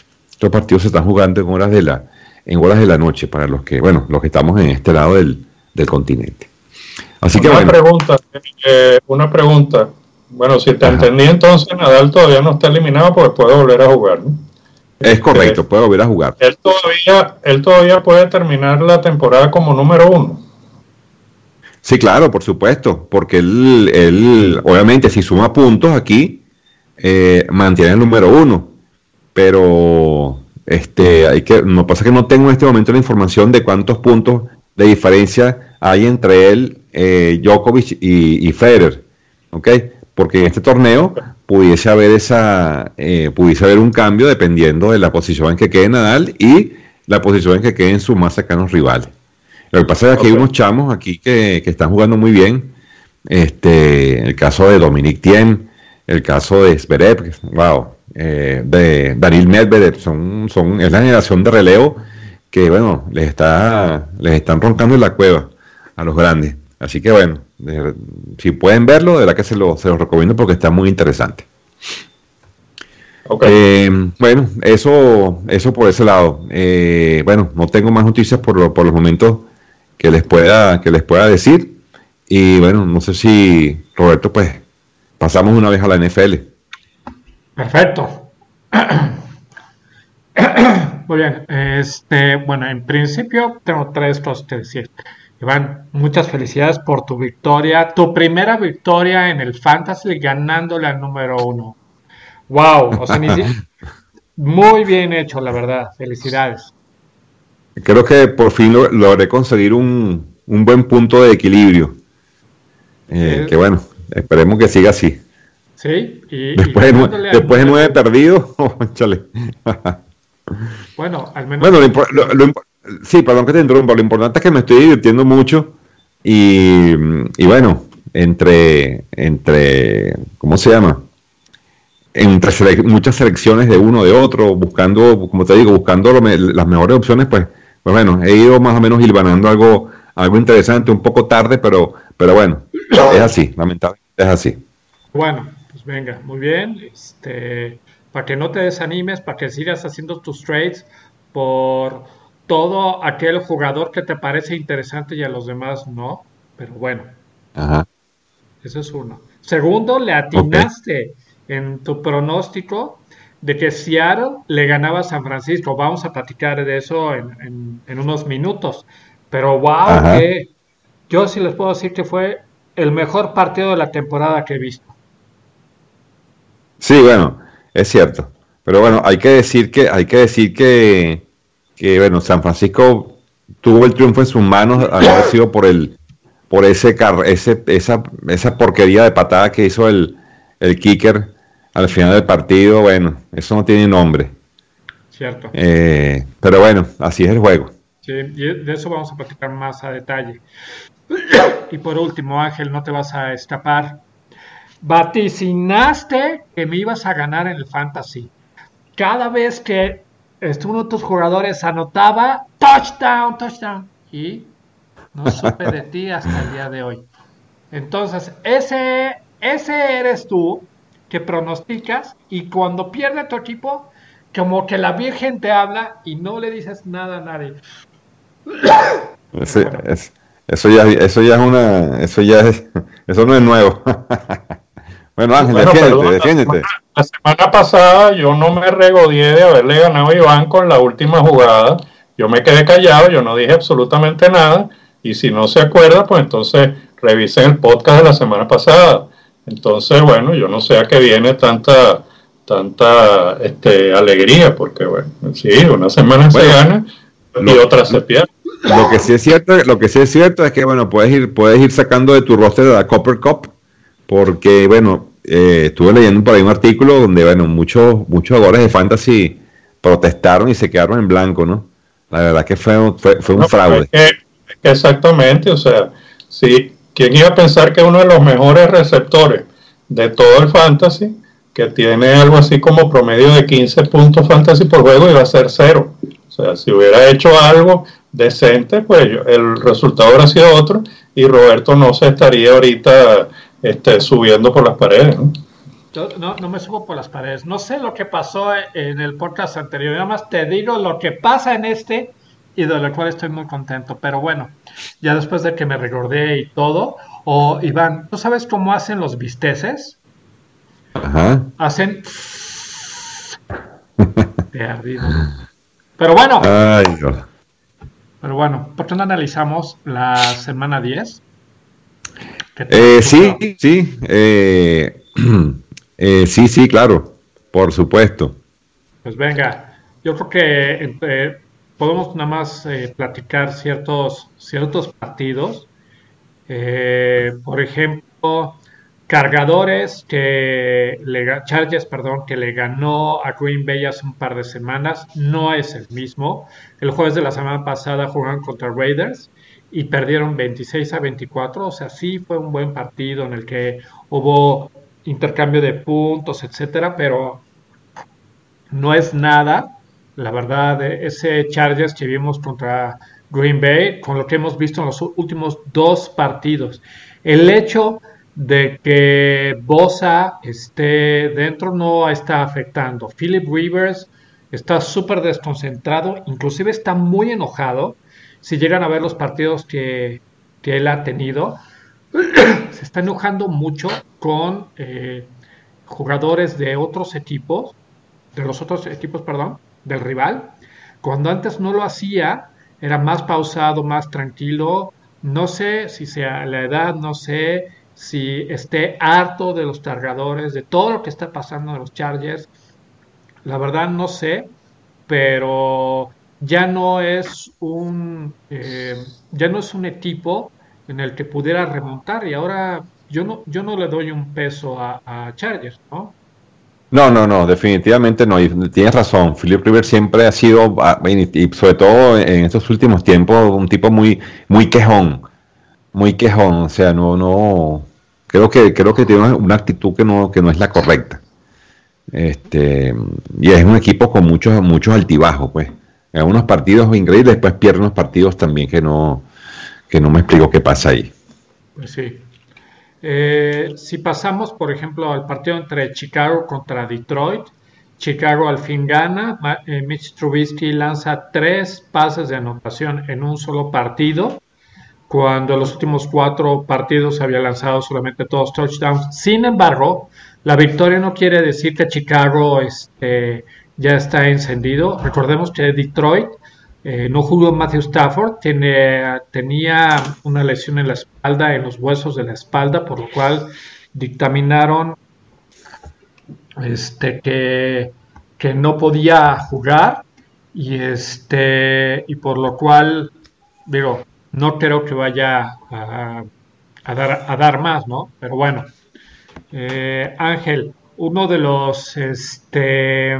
Estos partidos se están jugando en horas de la, en horas de la noche para los que, bueno, los que estamos en este lado del, del continente. Así una que bueno. pregunta, eh, una pregunta. Bueno, si te Ajá. entendí, entonces Nadal todavía no está eliminado porque puede volver a jugar, ¿no? Es correcto, eh, puede volver a jugar. Él todavía, él todavía puede terminar la temporada como número uno. Sí, claro, por supuesto, porque él, él obviamente, si suma puntos aquí, eh, mantiene el número uno. Pero este, hay que, no pasa que no tengo en este momento la información de cuántos puntos de diferencia hay entre él, eh, Djokovic y, y Federer, ¿ok? Porque en este torneo pudiese haber esa, eh, pudiese haber un cambio dependiendo de la posición en que quede Nadal y la posición en que queden sus más cercanos rivales. Lo que pasa es que aquí okay. hay unos chamos aquí que, que están jugando muy bien. Este, el caso de Dominic Thiem, el caso de Zverev, wow, eh, de Daniil Medvedev, son, son, es la generación de relevo que, bueno, les está, les están roncando en la cueva a los grandes. Así que bueno, de, si pueden verlo, de verdad que se lo, se los recomiendo porque está muy interesante. Okay. Eh, bueno, eso, eso por ese lado. Eh, bueno, no tengo más noticias por, lo, por los momentos que les pueda, que les pueda decir. Y bueno, no sé si Roberto, pues, pasamos una vez a la N F L. Perfecto. Muy bien. Este, bueno, en principio tengo tres cosas que decir. Iván, muchas felicidades por tu victoria, tu primera victoria en el Fantasy ganándole al número uno. Wow, o sea, ni si... muy bien hecho, la verdad, felicidades. Creo que por fin lo, logré conseguir un, un buen punto de equilibrio, eh, eh, que bueno, esperemos que siga así. Sí, y, después, y de, nu- después de nueve perdidos, oh, chale. Bueno, al menos... Bueno, lo impo- lo, lo impo- sí, perdón que te interrumpa, lo importante es que me estoy divirtiendo mucho y, y bueno, entre, entre, ¿cómo se llama? Entre sele- muchas selecciones de uno de otro, buscando, como te digo, buscando lo me- las mejores opciones, pues, pues bueno, he ido más o menos hilvanando algo, algo interesante, un poco tarde, pero, pero bueno, es así, lamentablemente es así. Bueno, pues venga, muy bien, este, para que no te desanimes, para que sigas haciendo tus trades por todo aquel jugador que te parece interesante y a los demás no, pero bueno. Ajá. Eso es uno. Segundo, le atinaste okay. en tu pronóstico de que Seattle le ganaba a San Francisco. Vamos a platicar de eso en, en, en unos minutos. Pero wow, que yo sí les puedo decir que fue el mejor partido de la temporada que he visto. Sí, bueno, es cierto. Pero bueno, hay que decir que, hay que decir que, que bueno, San Francisco tuvo el triunfo en sus manos, al haber sido por el, por ese car ese, esa, esa porquería de patada que hizo el, el kicker al final del partido. Bueno, eso no tiene nombre. Cierto. Eh, pero bueno, así es el juego. Sí, y de eso vamos a platicar más a detalle. Y por último, Ángel, no te vas a escapar. Vaticinaste que me ibas a ganar en el Fantasy. Cada vez que uno de tus jugadores anotaba, touchdown, touchdown. Y no supe de ti hasta el día de hoy. Entonces, ese, ese eres tú que pronosticas y cuando pierde tu equipo, como que la Virgen te habla y no le dices nada a nadie. Ese, es, eso ya, eso ya es una, eso ya es, eso no es nuevo. Bueno, Ángel, bueno, defiéndete, perdón, defiéndete. La semana, la semana pasada yo no me regodeé de haberle ganado a Iván con la última jugada. Yo me quedé callado, yo no dije absolutamente nada. Y si no se acuerda, pues entonces revisen el podcast de la semana pasada. Entonces, bueno, yo no sé a qué viene tanta, tanta este, alegría, porque bueno, sí, una semana bueno, se gana y lo, otra se pierde. Lo que sí es cierto, lo que sí es cierto es que bueno, puedes ir, puedes ir sacando de tu roster de la Copper Cup. Porque, bueno, eh, estuve leyendo por ahí un artículo donde, bueno, muchos muchos jugadores de Fantasy protestaron y se quedaron en blanco, ¿no? La verdad que fue, fue, fue un no, fraude. Es que, es que exactamente, o sea, sí, ¿quién iba a pensar que uno de los mejores receptores de todo el Fantasy, que tiene algo así como promedio de quince puntos Fantasy por juego, iba a ser cero? O sea, si hubiera hecho algo decente, pues el resultado hubiera sido otro y Roberto no se estaría ahorita... Este, subiendo por las paredes, ¿no? Yo no, no me subo por las paredes. No sé lo que pasó en el podcast anterior. Nada más te digo lo que pasa en este y de lo cual estoy muy contento. Pero bueno, ya después de que me recordé y todo. O oh, Iván, ¿tú sabes cómo hacen los bisteces? Ajá. Hacen de ardido. Pero bueno. Ay, Dios. Pero bueno, ¿por qué no analizamos la semana diez? Eh, sí, sí. Eh, eh, sí, sí, claro. Por supuesto. Pues venga, yo creo que eh, podemos nada más eh, platicar ciertos, ciertos partidos. Eh, por ejemplo, Cargadores que le, Chargers, perdón, que le ganó a Green Bay hace un par de semanas, no es el mismo. El jueves de la semana pasada jugaron contra Raiders y perdieron veintiséis a veinticuatro, o sea, sí fue un buen partido en el que hubo intercambio de puntos, etcétera, pero no es nada, la verdad, ese Chargers que vimos contra Green Bay, con lo que hemos visto en los últimos dos partidos. El hecho de que Bosa esté dentro no está afectando. Philip Rivers está súper desconcentrado, inclusive está muy enojado. Si llegan a ver los partidos que, que él ha tenido, se está enojando mucho con eh, jugadores de otros equipos, de los otros equipos, perdón, del rival, cuando antes no lo hacía, era más pausado, más tranquilo. No sé si sea la edad, no sé si esté harto de los cargadores, de todo lo que está pasando en los Chargers. La verdad no sé, pero ya no es un eh, ya no es un equipo en el que pudiera remontar, y ahora yo no yo no le doy un peso a, a Chargers, ¿no? No, no, no, definitivamente no, y tienes razón. Philip Rivers siempre ha sido, y sobre todo en estos últimos tiempos, un tipo muy, muy quejón, muy quejón. O sea, no, no, creo que, creo que tiene una actitud que no, que no es la correcta. Este, y es un equipo con muchos, muchos altibajos, pues. En unos partidos increíbles, después pierde unos partidos también que no, que no me explico qué pasa ahí. Pues sí. Eh, si pasamos, por ejemplo, al partido entre Chicago contra Detroit, Chicago al fin gana. eh, Mitch Trubisky lanza tres pases de anotación en un solo partido, cuando en los últimos cuatro partidos había lanzado solamente dos touchdowns. Sin embargo, la victoria no quiere decir que Chicago este, ya está encendido. Recordemos que Detroit Eh, no jugó Matthew Stafford, tiene, tenía una lesión en la espalda, en los huesos de la espalda, por lo cual dictaminaron este, que, que no podía jugar, y, este, y por lo cual, digo, no creo que vaya a, a, dar, a dar más, ¿no? Pero bueno, eh, Ángel, uno de los... Este,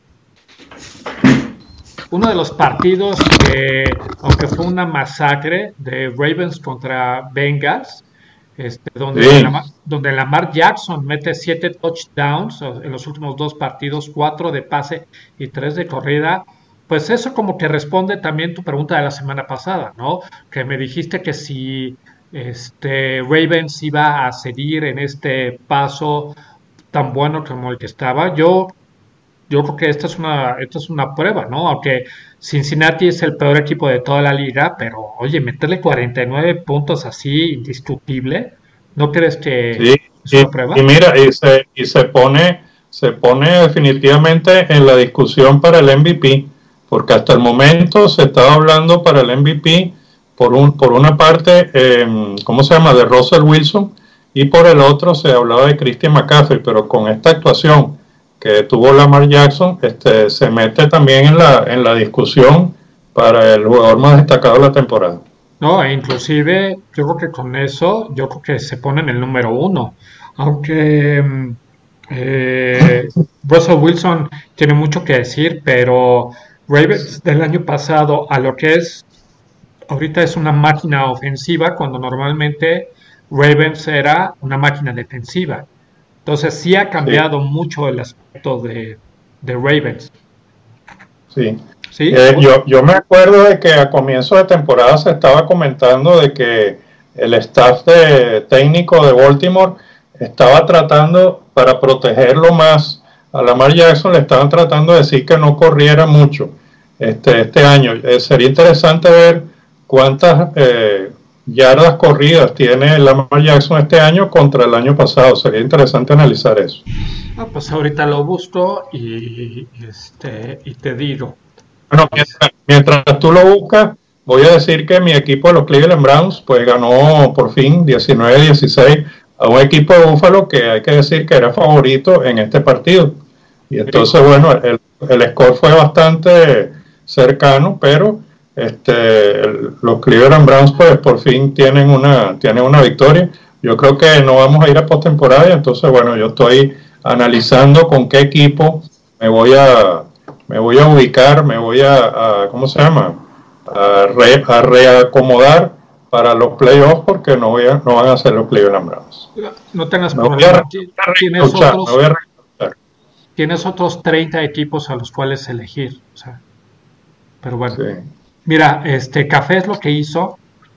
Uno de los partidos que, aunque fue una masacre, de Ravens contra Bengals, este, donde, sí. Lamar, donde Lamar Jackson mete siete touchdowns en los últimos dos partidos, cuatro de pase y tres de corrida, pues eso como que responde también tu pregunta de la semana pasada, ¿no? Que me dijiste que si este, Ravens iba a seguir en este paso tan bueno como el que estaba. Yo Yo creo que esta es una esta es una prueba, ¿no? Aunque Cincinnati es el peor equipo de toda la liga, pero oye, meterle cuarenta y nueve puntos así, indiscutible, ¿no crees que sí, es una y, prueba? Y mira, y se, y se pone se pone definitivamente en la discusión para el M V P, porque hasta el momento se estaba hablando para el M V P por un por una parte, eh, ¿cómo se llama?, de Russell Wilson, y por el otro se hablaba de Christian McCaffrey, pero con esta actuación que tuvo Lamar Jackson, este, se mete también en la, en la discusión para el jugador más destacado de la temporada. No, e inclusive yo creo que con eso, yo creo que se pone en el número uno, aunque eh, Russell Wilson tiene mucho que decir, pero Ravens del año pasado a lo que es, ahorita es una máquina ofensiva, cuando normalmente Ravens era una máquina defensiva. Entonces sí ha cambiado sí. mucho el aspecto de, de Ravens. Sí. ¿Sí? Eh, yo, yo me acuerdo de que a comienzo de temporada se estaba comentando de que el staff de, técnico de Baltimore estaba tratando para protegerlo más a Lamar Jackson, le estaban tratando de decir que no corriera mucho este, este año. Eh, sería interesante ver cuántas eh, yardas corridas tiene Lamar Jackson este año contra el año pasado. Sería interesante analizar eso. Ah, pues ahorita lo busco y, este, y te digo. Bueno, mientras, mientras tú lo buscas, voy a decir que mi equipo de los Cleveland Browns pues ganó por fin diecinueve dieciséis a un equipo de Buffalo que hay que decir que era favorito en este partido. Y entonces, bueno, el, el score fue bastante cercano, pero este, el, los Cleveland Browns pues por fin tienen una, tienen una victoria. Yo creo que no vamos a ir a postemporada, y entonces, bueno, yo estoy analizando con qué equipo me voy a me voy a ubicar, me voy a, a ¿cómo se llama? A, re, a reacomodar para los playoffs, porque no voy a, no van a ser los Cleveland Browns. No tengas me voy a, tienes otros, me voy a tienes otros treinta equipos a los cuales elegir, o sea, pero bueno. Sí. Mira, este Cafés lo que hizo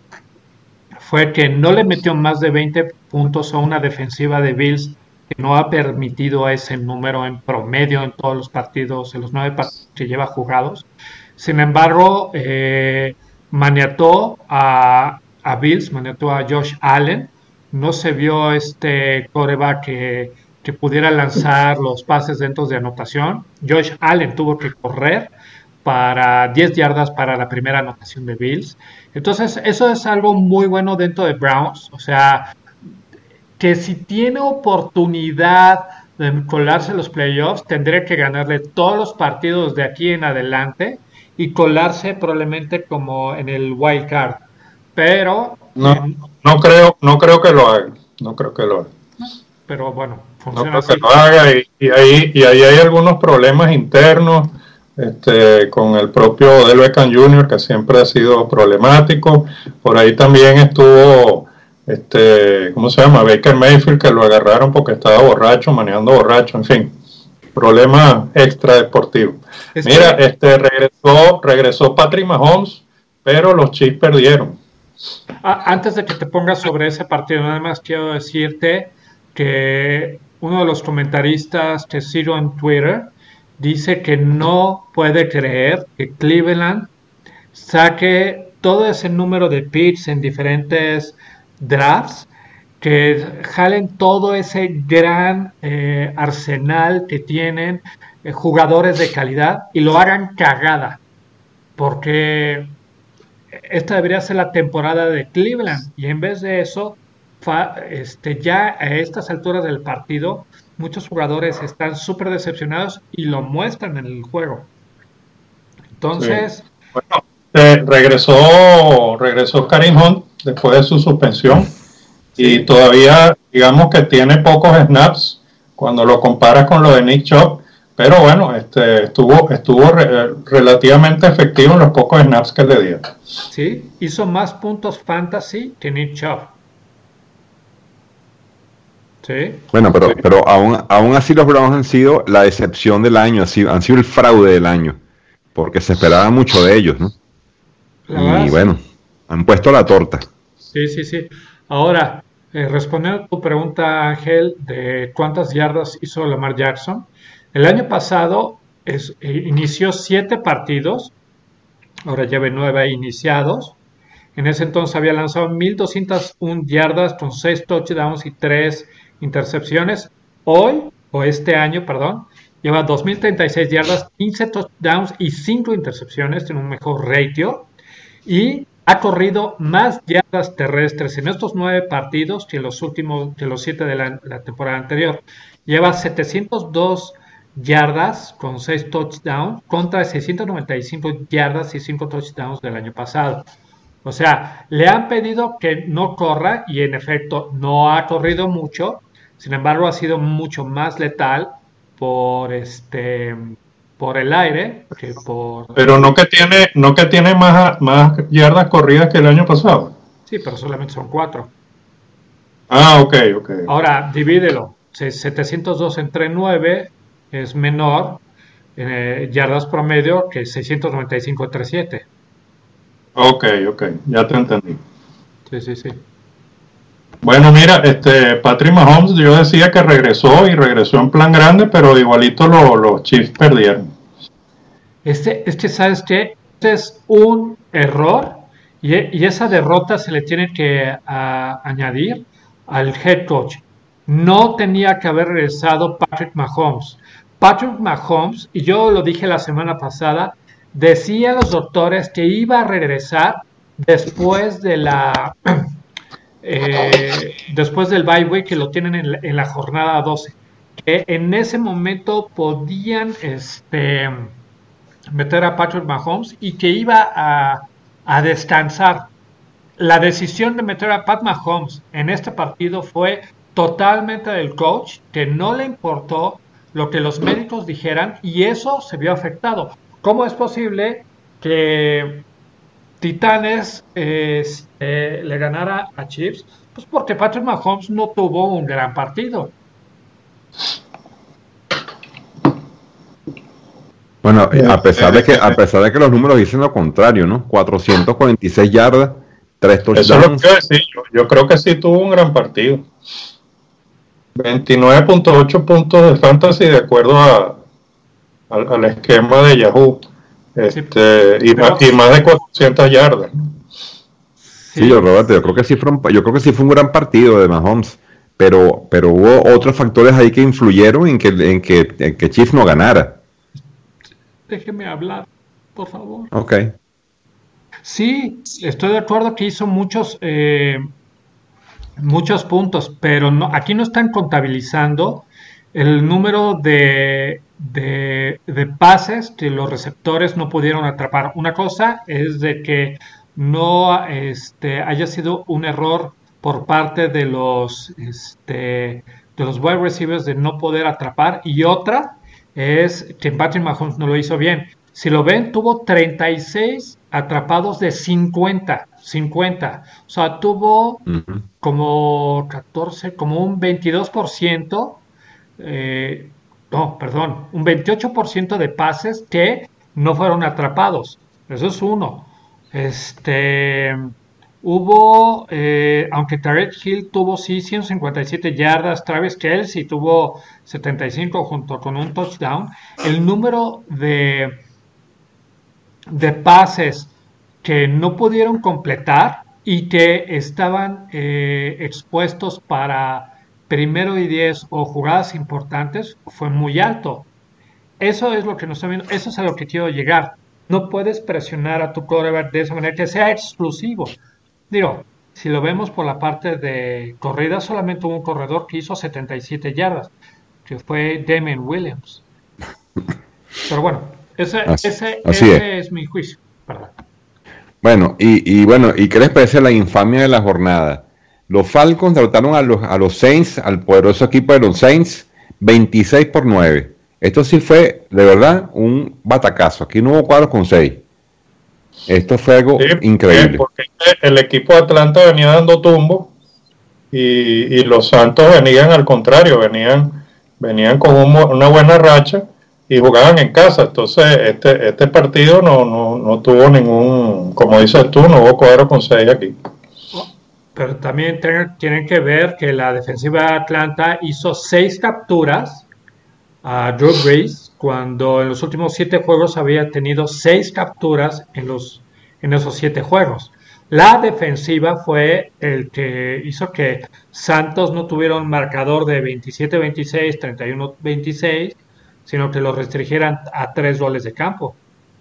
fue que no le metió más de veinte puntos a una defensiva de Bills que no ha permitido ese número en promedio en todos los partidos, en los nueve partidos que lleva jugados. Sin embargo, eh, maniató a, a Bills, maniató a Josh Allen. No se vio este quarterback que, que pudiera lanzar los pases dentro de anotación. Josh Allen tuvo que correr para diez yardas para la primera anotación de Bills. Entonces, eso es algo muy bueno dentro de Browns. O sea, que si tiene oportunidad de colarse en los playoffs, tendría que ganarle todos los partidos de aquí en adelante y colarse probablemente como en el wild card. Pero no, eh, no creo, no creo que lo haga. No creo que lo haga. Pero bueno, funciona no creo así. que lo haga, y, y ahí y ahí hay algunos problemas internos. Este, con el propio Odell Beckham junior, que siempre ha sido problemático. Por ahí también estuvo este, ¿cómo se llama? Baker Mayfield, que lo agarraron porque estaba borracho, manejando borracho, en fin, problemas extra deportivos. Es Mira, que... este regresó, regresó Patrick Mahomes, pero los Chiefs perdieron. Ah, antes de que te pongas sobre ese partido, nada más quiero decirte que uno de los comentaristas que sigo en Twitter dice que no puede creer que Cleveland saque todo ese número de picks en diferentes drafts, que jalen todo ese gran eh, arsenal que tienen eh, jugadores de calidad y lo hagan cagada, porque esta debería ser la temporada de Cleveland, y en vez de eso, fa, este, ya a estas alturas del partido muchos jugadores están súper decepcionados y lo muestran en el juego. Entonces... Sí. Bueno, eh, regresó, regresó Kareem Hunt después de su suspensión, sí. Y todavía, digamos que tiene pocos snaps cuando lo comparas con lo de Nick Chubb, pero bueno, este, estuvo, estuvo re, relativamente efectivo en los pocos snaps que le dio. Sí, hizo más puntos fantasy que Nick Chubb. Sí. Bueno, pero, sí. pero aún, aún así los Browns han sido la decepción del año, han sido, han sido el fraude del año, porque se esperaba mucho de ellos, ¿no? La y bueno, han puesto la torta. Sí, sí, sí. Ahora, eh, respondiendo a tu pregunta, Ángel, de cuántas yardas hizo Lamar Jackson, el año pasado es, eh, inició siete partidos, ahora lleva nueve iniciados. En ese entonces había lanzado mil doscientas una yardas con seis touchdowns y tres intercepciones. Hoy, o este año, perdón, lleva dos mil treinta y seis yardas, quince touchdowns y cinco intercepciones, tiene un mejor ratio, y ha corrido más yardas terrestres en estos nueve partidos que los últimos, que los siete de la, la temporada anterior. Lleva setecientas dos yardas con seis touchdowns contra seiscientas noventa y cinco yardas y cinco touchdowns del año pasado. O sea, le han pedido que no corra y en efecto no ha corrido mucho. Sin embargo, ha sido mucho más letal por este por el aire que por... Pero no que tiene no que tiene más, más yardas corridas que el año pasado. Sí, pero solamente son cuatro. Ah, ok, ok. Ahora, divídelo. setecientos dos entre nueve es menor eh, yardas promedio que seiscientos noventa y cinco entre siete. Ok, ok, ya te entendí. Sí, sí, sí. Bueno, mira, este Patrick Mahomes, yo decía que regresó y regresó en plan grande, pero igualito lo, los Chiefs perdieron. Este, este, ¿sabes qué? Este es un error y, y esa derrota se le tiene que a, añadir al head coach. No tenía que haber regresado Patrick Mahomes. Patrick Mahomes, y yo lo dije la semana pasada, decían los doctores que iba a regresar después de la eh, después del bye week, que lo tienen en la, en la jornada doce, que en ese momento podían este meter a Patrick Mahomes y que iba a, a descansar. La decisión de meter a Pat Mahomes en este partido fue totalmente del coach, que no le importó lo que los médicos dijeran, y eso se vio afectado. ¿Cómo es posible que Titanes eh, eh, le ganara a Chiefs? Pues porque Patrick Mahomes no tuvo un gran partido. Bueno, a pesar de que a pesar de que los números dicen lo contrario, ¿no? cuatrocientas cuarenta y seis yardas, tres touchdowns. Eso es lo que quiero decir. Yo, yo creo que sí tuvo un gran partido. veintinueve punto ocho puntos de fantasy de acuerdo a, al, al esquema de Yahoo. Este, sí, y, pero, más, y más de cuatrocientas yardas. Sí, sí, yo, Roberto, yo creo que sí fue un, yo creo que sí fue un gran partido de Mahomes, pero pero hubo otros factores ahí que influyeron en que en que, en que Chiefs no ganara. Déjeme hablar, por favor. Ok. Sí, estoy de acuerdo que hizo muchos eh, muchos puntos, pero no, aquí no están contabilizando el número de, de, de pases que los receptores no pudieron atrapar. Una cosa es de que no este, haya sido un error por parte de los, este, de los wide receivers de no poder atrapar, y otra es que Patrick Mahomes no lo hizo bien. Si lo ven, tuvo treinta y seis atrapados de cincuenta, cincuenta. O sea, tuvo uh-huh. como catorce, como un veintidós por ciento, eh, no, perdón, un veintiocho por ciento de pases que no fueron atrapados. Eso es uno. Este, hubo, eh, aunque Tyreek Hill tuvo sí ciento cincuenta y siete yardas, Travis Kelce tuvo setenta y cinco junto con un touchdown, el número de, de pases que no pudieron completar y que estaban eh, expuestos para primero y diez o jugadas importantes fue muy alto. Eso es lo que nos está viendo, eso es a lo que quiero llegar. No puedes presionar a tu quarterback de esa manera, que sea exclusivo. Digo, si lo vemos por la parte de corrida, solamente hubo un corredor que hizo setenta y siete yardas, que fue Damien Williams. Pero bueno, ese, así, ese, así ese es. es mi juicio. Perdón. Bueno, y, y bueno, ¿y qué les parece la infamia de la jornada? Los Falcons derrotaron a los, a los Saints, al poderoso equipo de los Saints, veintiséis por nueve. Esto sí fue, de verdad, un batacazo. Aquí no hubo cuadros con seis. Esto fue algo sí, increíble. Porque el equipo de Atlanta venía dando tumbo y, y los Santos venían al contrario, venían, venían con un, una buena racha y jugaban en casa. Entonces este, este partido no, no, no tuvo ningún, como dices tú, no hubo cuadro con seis aquí. Pero también tienen, tienen que ver que la defensiva de Atlanta hizo seis capturas a Drew Brees, cuando en los últimos siete juegos había tenido seis capturas en, los, en esos siete juegos. La defensiva fue el que hizo que Santos no tuviera un marcador de veintisiete veintiséis, treinta y uno veintiséis, sino que lo restringieran a tres goles de campo.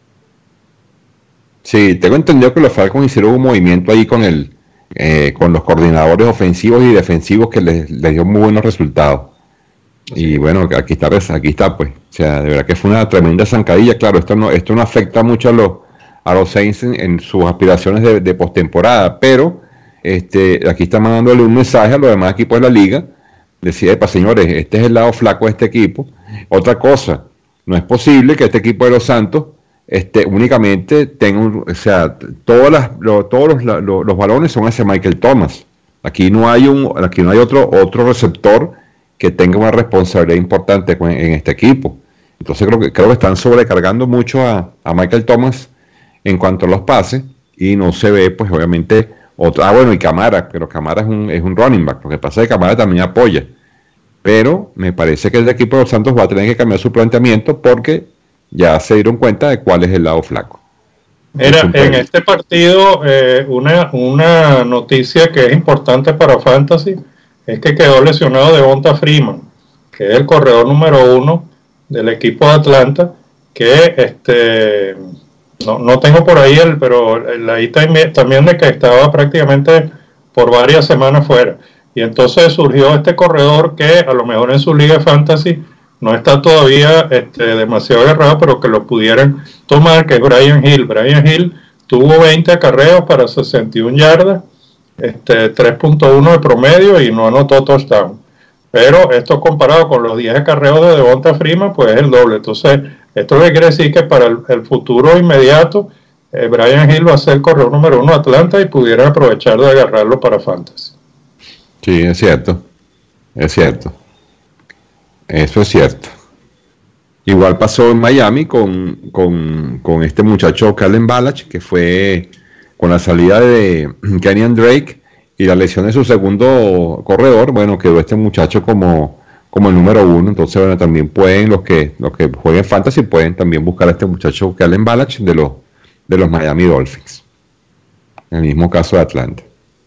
Sí, tengo entendido que los Falcons hicieron un movimiento ahí con el eh, con los coordinadores ofensivos y defensivos que les, les dio muy buenos resultados. Y bueno, aquí está, aquí está, pues, o sea, de verdad que fue una tremenda zancadilla. Claro, esto no, esto no afecta mucho a los, a los Saints en, en sus aspiraciones de, de postemporada, pero este, aquí está mandándole un mensaje a los demás equipos de la liga. Decía, epa, señores, este es el lado flaco de este equipo. Otra cosa, no es posible que este equipo de los Santos este, únicamente tenga, un, o sea, todas las, lo, todos los, lo, los balones son hacia Michael Thomas. Aquí no hay un, aquí no hay otro, otro receptor que tenga una responsabilidad importante en este equipo. Entonces creo que creo que están sobrecargando mucho a, a Michael Thomas en cuanto a los pases, y no se ve, pues obviamente, Otro, ah, bueno, y Camara, pero Camara es un, es un running back. Lo que pasa es que Camara también apoya. Pero me parece que el equipo de los Santos va a tener que cambiar su planteamiento porque ya se dieron cuenta de cuál es el lado flaco. Mira, en este partido, eh, una, una noticia que es importante para Fantasy es que quedó lesionado Devonta Freeman, que es el corredor número uno del equipo de Atlanta, que este no, no tengo por ahí el, pero ahí también, también de que estaba prácticamente por varias semanas fuera. Y entonces surgió este corredor que a lo mejor en su liga de Fantasy no está todavía este, demasiado agarrado, pero que lo pudieran tomar, que es Brian Hill. Brian Hill tuvo veinte acarreos para sesenta y una yardas, este, tres punto uno de promedio y no anotó touchdown. Pero esto comparado con los diez acarreos de Devonta Freeman, pues es el doble. Entonces, esto le quiere decir que para el, el futuro inmediato, eh, Brian Hill va a ser el corredor número uno de Atlanta y pudieran aprovechar de agarrarlo para Fantasy. Sí, es cierto. Es cierto. Eso es cierto. Igual pasó en Miami con, con, con este muchacho Kalen Ballage, que fue con la salida de Kenyan Drake y la lesión de su segundo corredor. Bueno, quedó este muchacho como, como el número uno. Entonces, bueno, también pueden, los que, los que jueguen Fantasy, pueden también buscar a este muchacho Kalen Ballage de los, de los Miami Dolphins. En el mismo caso de Atlanta.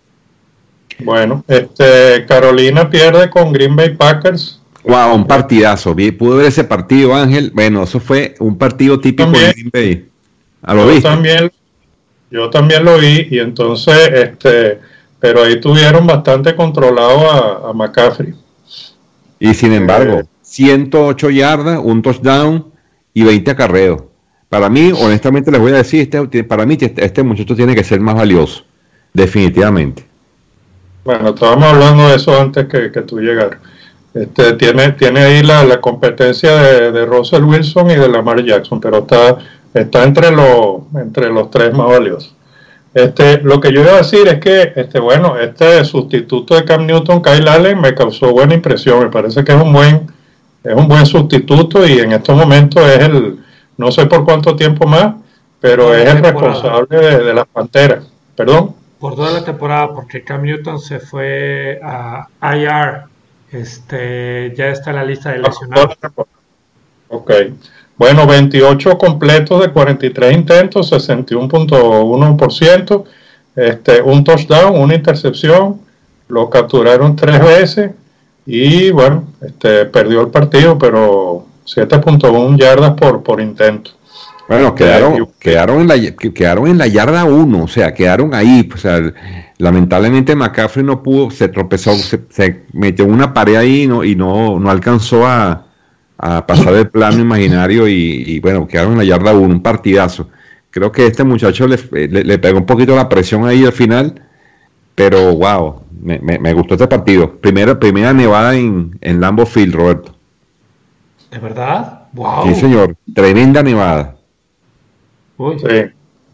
Bueno, este Carolina pierde con Green Bay Packers. Wow, un partidazo. Pude ver ese partido, Ángel. Bueno, eso fue un partido típico también, de Green Bay. ¿A lo yo viste? También, yo también lo vi y entonces, este, pero ahí tuvieron bastante controlado a, a McCaffrey. Y sin embargo, eh, ciento ocho yardas, un touchdown y veinte acarreos. Para mí, honestamente les voy a decir, este, para mí este, este muchacho tiene que ser más valioso, definitivamente. Bueno, estábamos hablando de eso antes que, que tú llegaras. Este, tiene, tiene ahí la, la competencia de, de Russell Wilson y de Lamar Jackson, pero está, está entre, los, entre los tres más valiosos. Este, lo que yo iba a decir es que, este, bueno, este sustituto de Cam Newton, Kyle Allen, me causó buena impresión. Me parece que es un buen, es un buen sustituto y en estos momentos es el, no sé por cuánto tiempo más, pero es el responsable de, de las Panteras. ¿Perdón? Por toda la temporada, porque Cam Newton se fue a I R, este, ya está en la lista de lesionados. Ok, bueno, veintiocho completos de cuarenta y tres intentos, sesenta y uno punto uno por ciento, este, un touchdown, una intercepción, lo capturaron tres veces y bueno, este, perdió el partido, pero siete punto uno yardas por, por intento. Bueno, quedaron, quedaron, en la, quedaron en la yarda uno, o sea, quedaron ahí. O sea, lamentablemente McCaffrey no pudo, se tropezó, se, se metió en una pared ahí y no, y no, no alcanzó a, a pasar el plano imaginario y, y bueno, quedaron en la yarda uno, un partidazo. Creo que este muchacho le, le, le pegó un poquito la presión ahí al final, pero wow, me, me, me gustó este partido. Primera, primera nevada en, en Lambeau Field, Roberto. ¿De verdad? Wow. Sí, señor, tremenda nevada. Uy. Sí.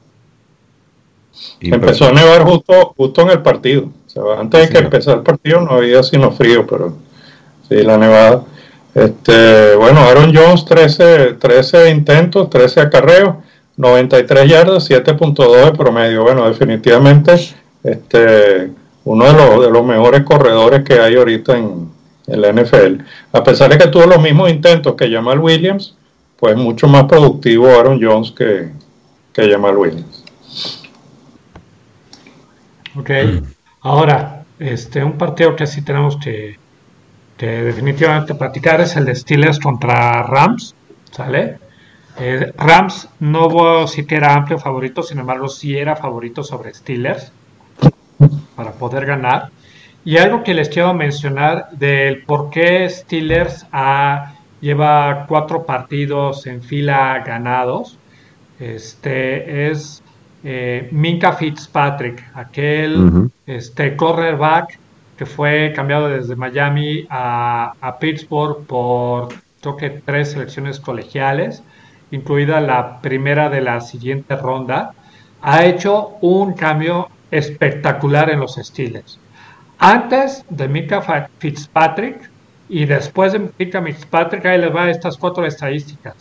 Empezó a nevar justo, justo en el partido. O sea, antes sí, de que señor. empezara el partido no había sino frío, pero sí, la nevada. Este, bueno, Aaron Jones, trece, trece intentos, trece acarreos, noventa y tres yardas, siete punto dos de promedio. Bueno, definitivamente este, uno de los, de los mejores corredores que hay ahorita en, en la N F L. A pesar de que tuvo los mismos intentos que Jamal Williams, pues mucho más productivo Aaron Jones que que Jamal Williams. Ok, ahora, este, un partido que sí tenemos que, que definitivamente platicar es el de Steelers contra Rams, ¿sale? Eh, Rams no voy a decir que era amplio favorito, sin embargo sí era favorito sobre Steelers para poder ganar. Y algo que les quiero mencionar del por qué Steelers ha, lleva cuatro partidos en fila ganados. Este es eh, Minkah Fitzpatrick, aquel uh-huh. este, cornerback que fue cambiado desde Miami a, a Pittsburgh por creo que tres selecciones colegiales, incluida la primera de la siguiente ronda. Ha hecho un cambio espectacular en los Steelers. Antes de Minkah Fitzpatrick y después de Minkah Fitzpatrick, ahí les va estas cuatro estadísticas.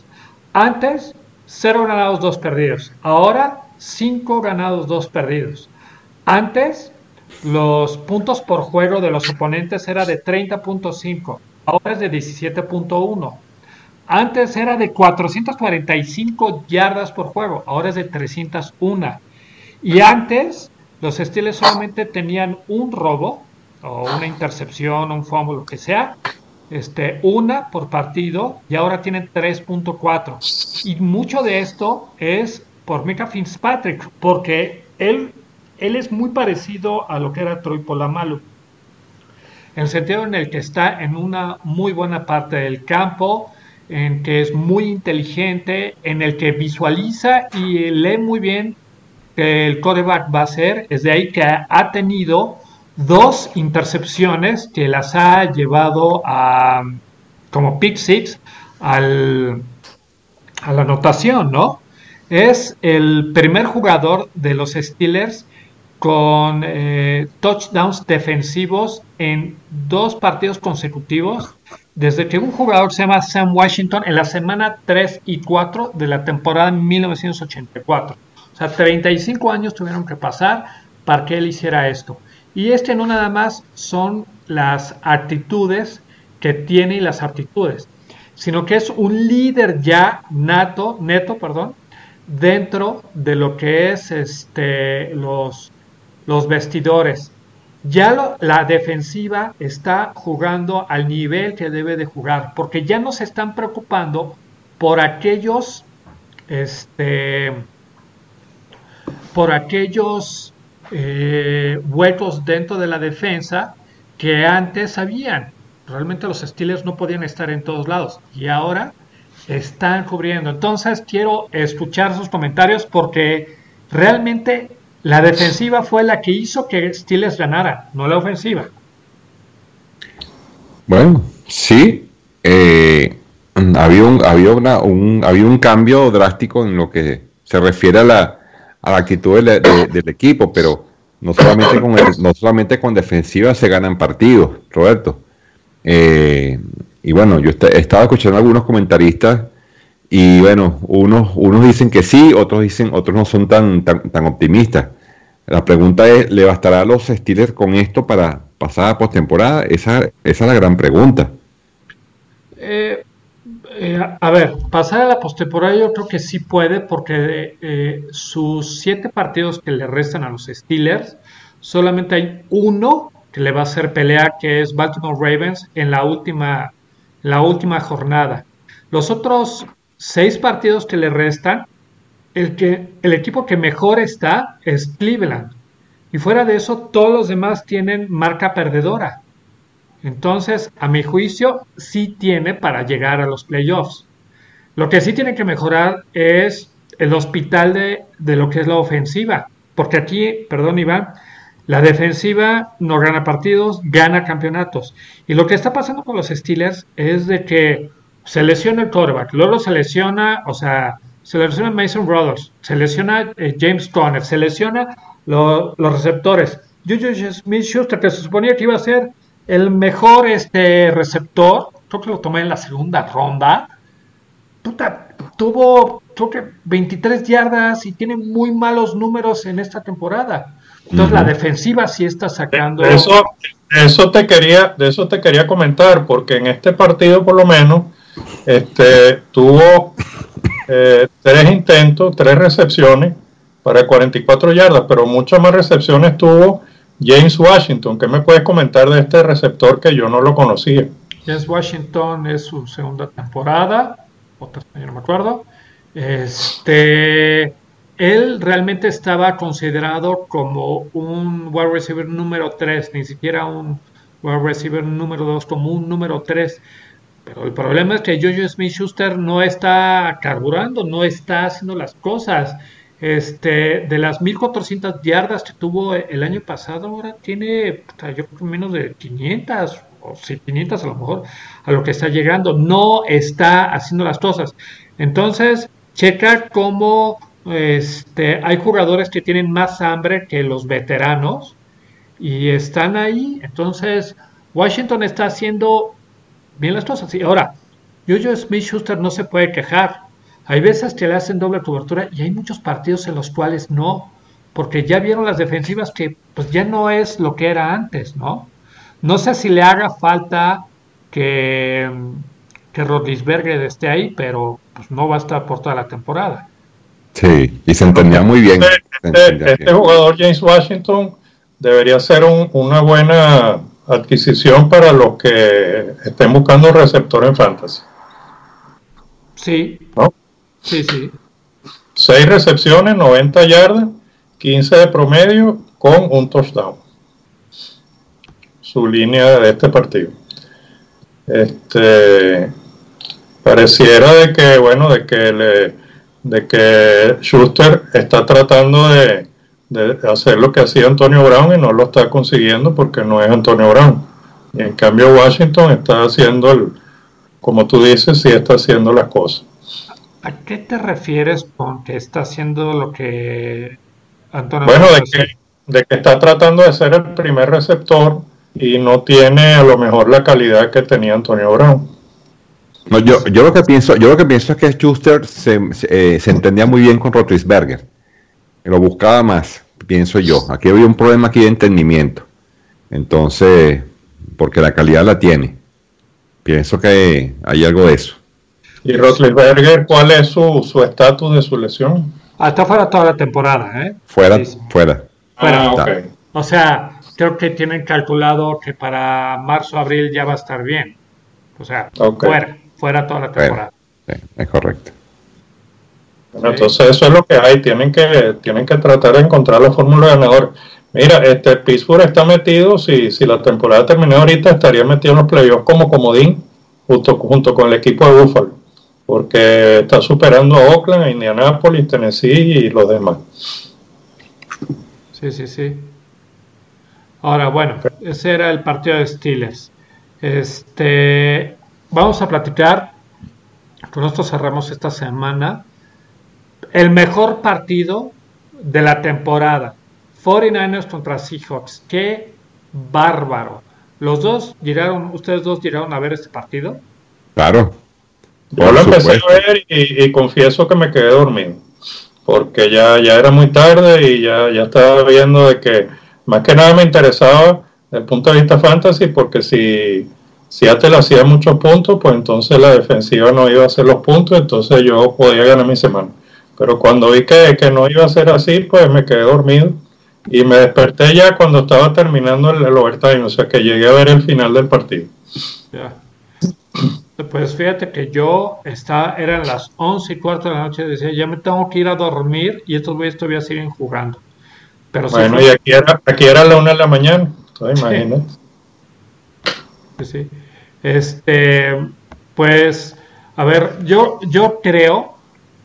Antes, cero ganados, dos perdidos. Ahora, cinco ganados, dos perdidos. Antes, los puntos por juego de los oponentes era de treinta punto cinco, ahora es de diecisiete punto uno. Antes era de cuatrocientas cuarenta y cinco yardas por juego, ahora es de trescientos uno. Y antes, los Steelers solamente tenían un robo, o una intercepción, un fumble, lo que sea, este, una por partido, y ahora tienen tres punto cuatro. Y mucho de esto es por Minkah Fitzpatrick, porque él, él es muy parecido a lo que era Troy Polamalu, en el sentido en el que está en una muy buena parte del campo, en que es muy inteligente, en el que visualiza y lee muy bien que el quarterback va a hacer. Es de ahí que ha, ha tenido dos intercepciones que las ha llevado a como pick six al, a la anotación, ¿no? Es el primer jugador de los Steelers con eh, touchdowns defensivos en dos partidos consecutivos desde que un jugador se llama Sam Washington en la semana tres y cuatro de la temporada mil novecientos ochenta y cuatro. O sea, treinta y cinco años tuvieron que pasar para que él hiciera esto. Y este no nada más son las actitudes que tiene y las aptitudes, sino que es un líder ya nato, neto, perdón, dentro de lo que es este, los, los vestidores. Ya lo, la defensiva está jugando al nivel que debe de jugar, porque ya no se están preocupando por aquellos, este, por aquellos eh, huecos dentro de la defensa que antes habían. Realmente los Steelers no podían estar en todos lados y ahora están cubriendo. Entonces quiero escuchar sus comentarios porque realmente la defensiva fue la que hizo que Steelers ganara, no la ofensiva. Bueno, sí, eh, había, un, había, una, un, había un cambio drástico en lo que se refiere a la, a la actitud de, de, del equipo, pero no solamente, con el, no solamente con defensiva se ganan partidos, Roberto. Eh, y bueno, yo est- estaba escuchando a algunos comentaristas y bueno, unos, unos dicen que sí, otros dicen, otros no son tan, tan, tan optimistas. La pregunta es, ¿le bastará a los Steelers con esto para pasar a postemporada? Esa, esa es la gran pregunta. Eh, eh, a ver, pasar a la postemporada yo creo que sí puede, porque eh, sus siete partidos que le restan a los Steelers, solamente hay uno que le va a hacer pelea, que es Baltimore Ravens en la última, la última jornada. Los otros seis partidos que le restan, el, que, el equipo que mejor está es Cleveland. Y fuera de eso, todos los demás tienen marca perdedora. Entonces, a mi juicio, sí tiene para llegar a los playoffs. Lo que sí tiene que mejorar es el hospital de, de lo que es la ofensiva. Porque aquí, perdón Iván, la defensiva no gana partidos, gana campeonatos. Y lo que está pasando con los Steelers es de que se lesiona el quarterback, luego se lesiona, o sea, se lesiona Mason Brothers, se lesiona eh, James Conner, se lesiona lo, los receptores. Juju Smith-Schuster, que se suponía que iba a ser el mejor este receptor, creo que lo tomé en la segunda ronda, puta, tuvo creo que veintitrés yardas y tiene muy malos números en esta temporada. Entonces uh-huh. La defensiva sí está sacando. De eso, de eso te quería, de eso te quería comentar, porque en este partido por lo menos, este, tuvo eh, tres intentos, tres recepciones para cuarenta y cuatro yardas, pero muchas más recepciones tuvo James Washington. ¿Qué me puedes comentar de este receptor que yo no lo conocía? James Washington es su segunda temporada, o tercera, no me acuerdo. Este, él realmente estaba considerado como un wide receiver número tres, ni siquiera un wide receiver número dos, como un número tres. Pero el problema es que Juju Smith-Schuster no está carburando, no está haciendo las cosas. Este, de las mil cuatrocientas yardas que tuvo el año pasado, ahora tiene, yo creo que menos de quinientas, o sí, quinientas a lo mejor, a lo que está llegando. No está haciendo las cosas. Entonces, checa cómo este, hay jugadores que tienen más hambre que los veteranos y están ahí. Entonces, Washington está haciendo bien las cosas. Y ahora, Juju Smith-Schuster no se puede quejar. Hay veces que le hacen doble cobertura y hay muchos partidos en los cuales no. porque ya vieron las defensivas que pues ya no es lo que era antes, ¿no? No sé si le haga falta que, que Roethlisberger esté ahí, pero pues no va a estar por toda la temporada. Sí, y se entendía muy bien. Este, este, este jugador, James Washington, debería ser un, una buena adquisición para los que estén buscando un receptor en fantasy. Sí, ¿No? sí, sí. Seis recepciones, noventa yardas, quince de promedio con un touchdown. Su línea de este partido. Este pareciera de que, bueno, de que le, de que Schuster está tratando de, de hacer lo que hacía Antonio Brown y no lo está consiguiendo porque no es Antonio Brown. Y en cambio Washington está haciendo el, como tú dices, sí está haciendo las cosas. ¿A qué te refieres con que está haciendo lo que Antonio Bueno, Brown de hace? que, de que está tratando de ser el primer receptor y no tiene a lo mejor la calidad que tenía Antonio Brown. No, yo, yo lo que pienso, yo lo que pienso es que Schuster se, se, eh, se entendía muy bien con Roethlisberger, lo buscaba más, pienso yo. Aquí había un problema aquí de entendimiento, entonces, porque la calidad la tiene. Pienso que hay algo de eso. ¿Y Roethlisberger cuál es su su estatus de su lesión? Ah, está fuera toda la temporada, ¿eh? Fuera, Sí. fuera. Fuera. Ah, ok. O sea, creo que tienen calculado que para marzo, abril ya va a estar bien. O sea, Ok. fuera, fuera toda la temporada. Sí, es correcto. Bueno, entonces eso es lo que hay, tienen que, tienen que tratar de encontrar la fórmula ganadora. Mira, este Pittsburgh está metido, si, si la temporada terminó ahorita, estaría metido en los playoffs como comodín, junto, junto con el equipo de Buffalo, porque está superando a Oakland, a Indianapolis, Tennessee y los demás. Sí, sí, sí. Ahora, bueno, ese era el partido de Steelers. Este, vamos a platicar, con esto cerramos esta semana, el mejor partido de la temporada. cuarenta y nueve ers contra Seahawks. ¡Qué bárbaro! Los dos llegaron, ustedes dos llegaron a ver este partido. Claro. Yo Por lo empecé supuesto. a ver y, y confieso que me quedé dormido, porque ya, ya era muy tarde y ya, ya estaba viendo de que más que nada me interesaba desde el punto de vista fantasy, porque si Seattle hacía muchos puntos, pues entonces la defensiva no iba a hacer los puntos, entonces yo podía ganar mi semana. Pero cuando vi que, que no iba a ser así, pues me quedé dormido y me desperté ya cuando estaba terminando el, el overtime, o sea que llegué a ver el final del partido. Ya. Pues fíjate que yo estaba, eran las once y cuarto de la noche, decía, ya me tengo que ir a dormir y estos güeyes todavía siguen jugando. Pero sí Bueno, fue- y aquí era, aquí era la una de la mañana, entonces Sí. imagínate. Sí, sí. Este, pues, a ver, yo, yo creo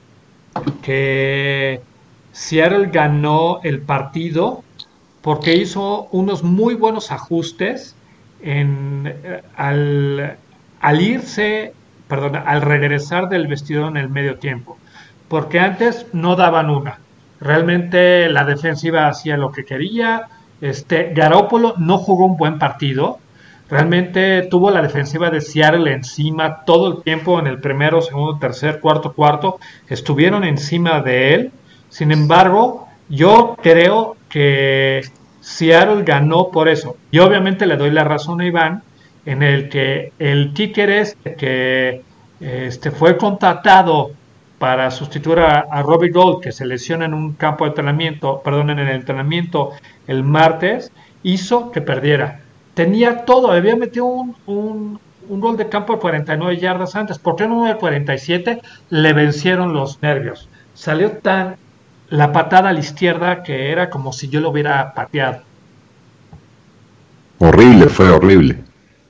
que Seattle ganó el partido porque hizo unos muy buenos ajustes en, eh, al, al irse, perdón, al regresar del vestidor en el medio tiempo. Porque antes no daban una. Realmente la defensiva hacía lo que quería. Este, Garoppolo no jugó un buen partido. Realmente tuvo la defensiva de Seattle encima todo el tiempo en el primero, segundo, tercer, cuarto, cuarto. Estuvieron encima de él. Sin embargo, yo creo que Seattle ganó por eso. Y obviamente le doy la razón a Iván en el que el kicker es que este, fue contratado para sustituir a, a Robbie Gould, que se lesiona en un campo de entrenamiento, perdón, en el entrenamiento el martes, hizo que perdiera. Tenía todo, había metido un, un, un gol de campo de cuarenta y nueve yardas antes. ¿Por qué no de cuarenta y siete? Le vencieron los nervios. Salió tan la patada a la izquierda que era como si yo lo hubiera pateado. Horrible, fue horrible.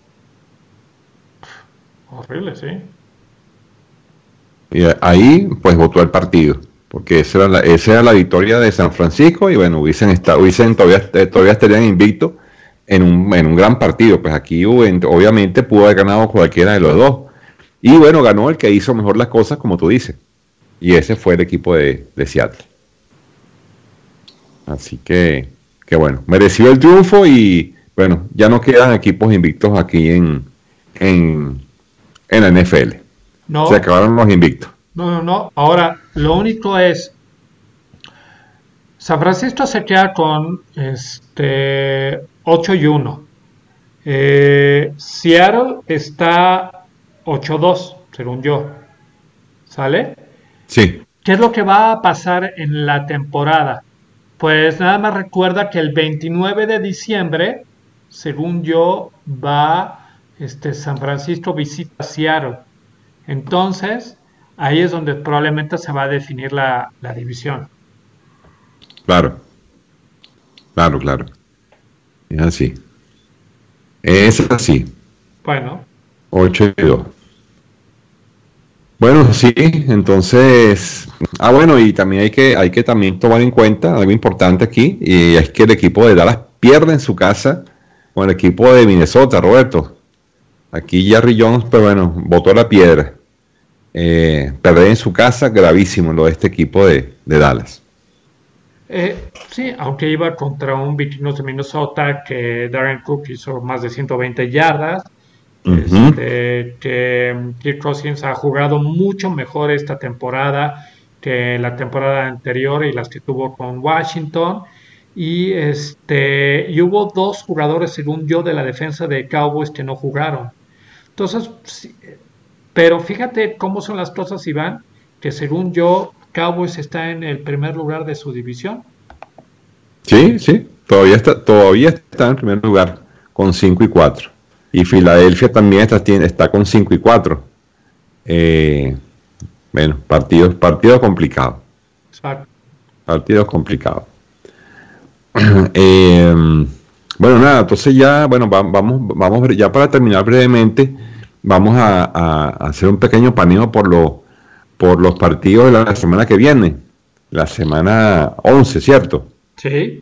Horrible, sí. Y ahí, pues, votó el partido, porque esa era la, esa era la victoria de San Francisco, y bueno, hubiesen, estado, hubiesen todavía, todavía estarían invictos en un, en un gran partido. Pues aquí obviamente pudo haber ganado cualquiera de los dos, y bueno, ganó el que hizo mejor las cosas, como tú dices, y ese fue el equipo de, de Seattle. Así que, que bueno, mereció el triunfo, y bueno, ya no quedan equipos invictos aquí en, en, en la N F L. No, Se acabaron los invictos. no, no, no. Ahora, lo único es, San Francisco se queda con este ocho y uno. Eh, Seattle está ocho dos, según yo. ¿Sale? Sí. ¿Qué es lo que va a pasar en la temporada? Pues nada más recuerda que el veintinueve de diciembre, según yo, va este San Francisco visita Seattle. Entonces, ahí es donde probablemente se va a definir la, la división. Claro, claro, claro. Es así. Es así. Bueno, ocho y dos. Bueno, sí, entonces, ah, bueno, y también hay que, hay que también tomar en cuenta algo importante aquí, y es que el equipo de Dallas pierde en su casa con el equipo de Minnesota, Roberto. Aquí Jerry Jones, pero bueno, botó la piedra. Eh, perder en su casa, gravísimo lo de este equipo de, de Dallas. eh, sí, aunque iba contra un Vikings de Minnesota que Darren Cook hizo más de ciento veinte yardas, Ujú. este, que Kirk Cousins ha jugado mucho mejor esta temporada que la temporada anterior y las que tuvo con Washington. Y este, y hubo dos jugadores, según yo, de la defensa de Cowboys que no jugaron. Entonces, sí, pero fíjate cómo son las cosas, Iván, que según yo, Cowboys está en el primer lugar de su división. Sí, sí, todavía está, todavía está en primer lugar con cinco y cuatro. Y Filadelfia también está, tiene- está con cinco y cuatro. Eh, bueno, partidos, partidos complicados. Exacto. Partidos complicados. Eh, bueno, nada, entonces ya, bueno, va- vamos, vamos, bre- ya para terminar brevemente, vamos a, a- a hacer un pequeño paneo por los, por los partidos de la semana que viene, la semana once, ¿cierto? Sí.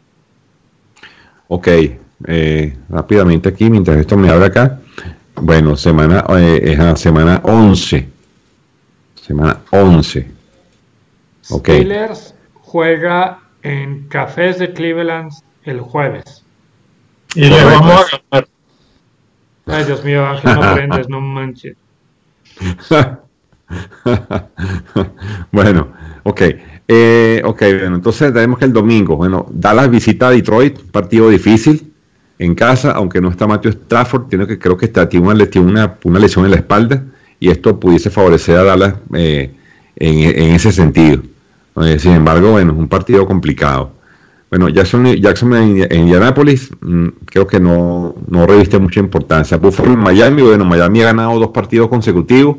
Ok, eh, rápidamente aquí, mientras esto me abre acá. Bueno, semana, eh, es la semana once. Semana once. Ok. Steelers juega en Cafés de Cleveland el jueves. Y le vamos a ganar. Ay, Dios mío, Ángel, no prendes, no manches. Bueno, ok. Eh, ok, bueno, entonces tenemos que el domingo, bueno, Dallas visita a Detroit, partido difícil en casa, aunque no está Matthew Stafford, tiene que, creo que está, tiene una, tiene una, una lesión en la espalda y esto pudiese favorecer a Dallas eh, en, en ese sentido. Eh, sin embargo, bueno, es un partido complicado. Bueno, Jackson, Jackson en, en Indianapolis, mmm, creo que no, no reviste mucha importancia. Buffalo en Miami, bueno, Miami ha ganado dos partidos consecutivos.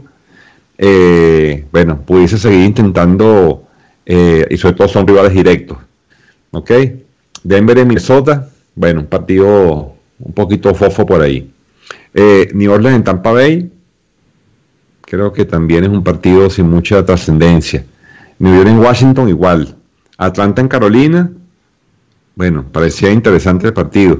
Eh, bueno, pudiese seguir intentando, eh, y sobre todo son rivales directos. ¿Ok? Denver en Minnesota, bueno, un partido un poquito fofo por ahí. Eh, New Orleans en Tampa Bay, creo que también es un partido sin mucha trascendencia. New York en Washington, igual. Atlanta en Carolina, bueno, parecía interesante el partido.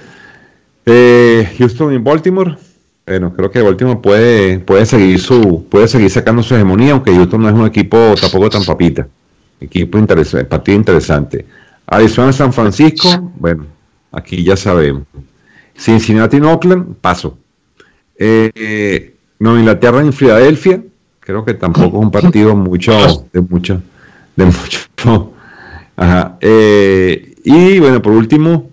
Eh, Houston en Baltimore, bueno, creo que Baltimore puede, puede seguir su, puede seguir sacando su hegemonía, aunque Houston no es un equipo tampoco tan papita. Equipo interesante, partido interesante. Arizona San Francisco, bueno, aquí ya sabemos. Cincinnati en Oakland, paso. Eh, eh, Nueva Inglaterra en Filadelfia, creo que tampoco es un partido mucho, de mucho, de mucho. Ajá. Eh, y bueno, por último,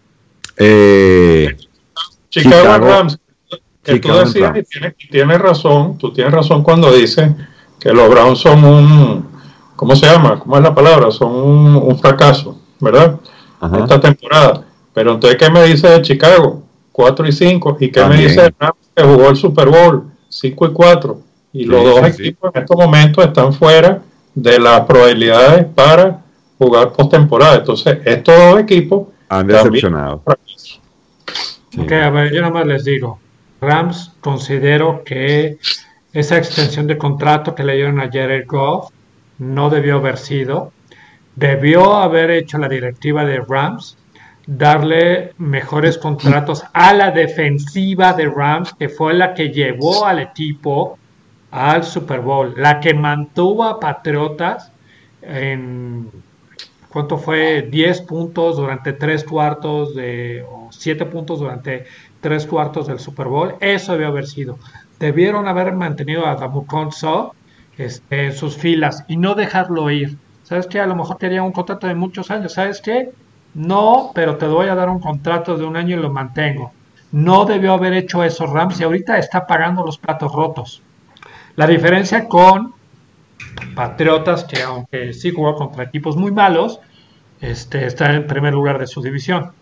eh, Chicago, Chicago- Rams, que Chicago tú decías, Rams. y tienes, y tienes razón, tú tienes razón cuando dices que los Browns son un, ¿cómo se llama? ¿Cómo es la palabra? Son un, un fracaso, ¿verdad? Ajá. Esta temporada. Pero entonces, ¿qué me dice de Chicago? cuatro y cinco. ¿Y qué También. me dice de Rams que jugó el Super Bowl? cinco y cuatro. Y los Sí, dos sí, sí. equipos en estos momentos están fuera de las probabilidades para jugar postemporada. Entonces, estos dos equipos Han también decepcionado. fracaso. Sí. Ok, a ver, yo nada más les digo, Rams considero que esa extensión de contrato que le dieron a Jared Goff no debió haber sido. Debió haber hecho la directiva de Rams, darle mejores contratos a la defensiva de Rams, que fue la que llevó al equipo al Super Bowl, la que mantuvo a Patriotas en, ¿cuánto fue? diez puntos durante tres cuartos de, o siete puntos durante tres cuartos del Super Bowl. Eso debió haber sido. Debieron haber mantenido a Damukonso este, en sus filas y no dejarlo ir. ¿sabes qué? A lo mejor te haría un contrato de muchos años, ¿sabes qué? No, pero te voy a dar un contrato de un año y lo mantengo. No debió haber hecho eso Rams y ahorita está pagando los platos rotos. La diferencia con Patriotas, que aunque sí jugó contra equipos muy malos, este, está en primer lugar de su división.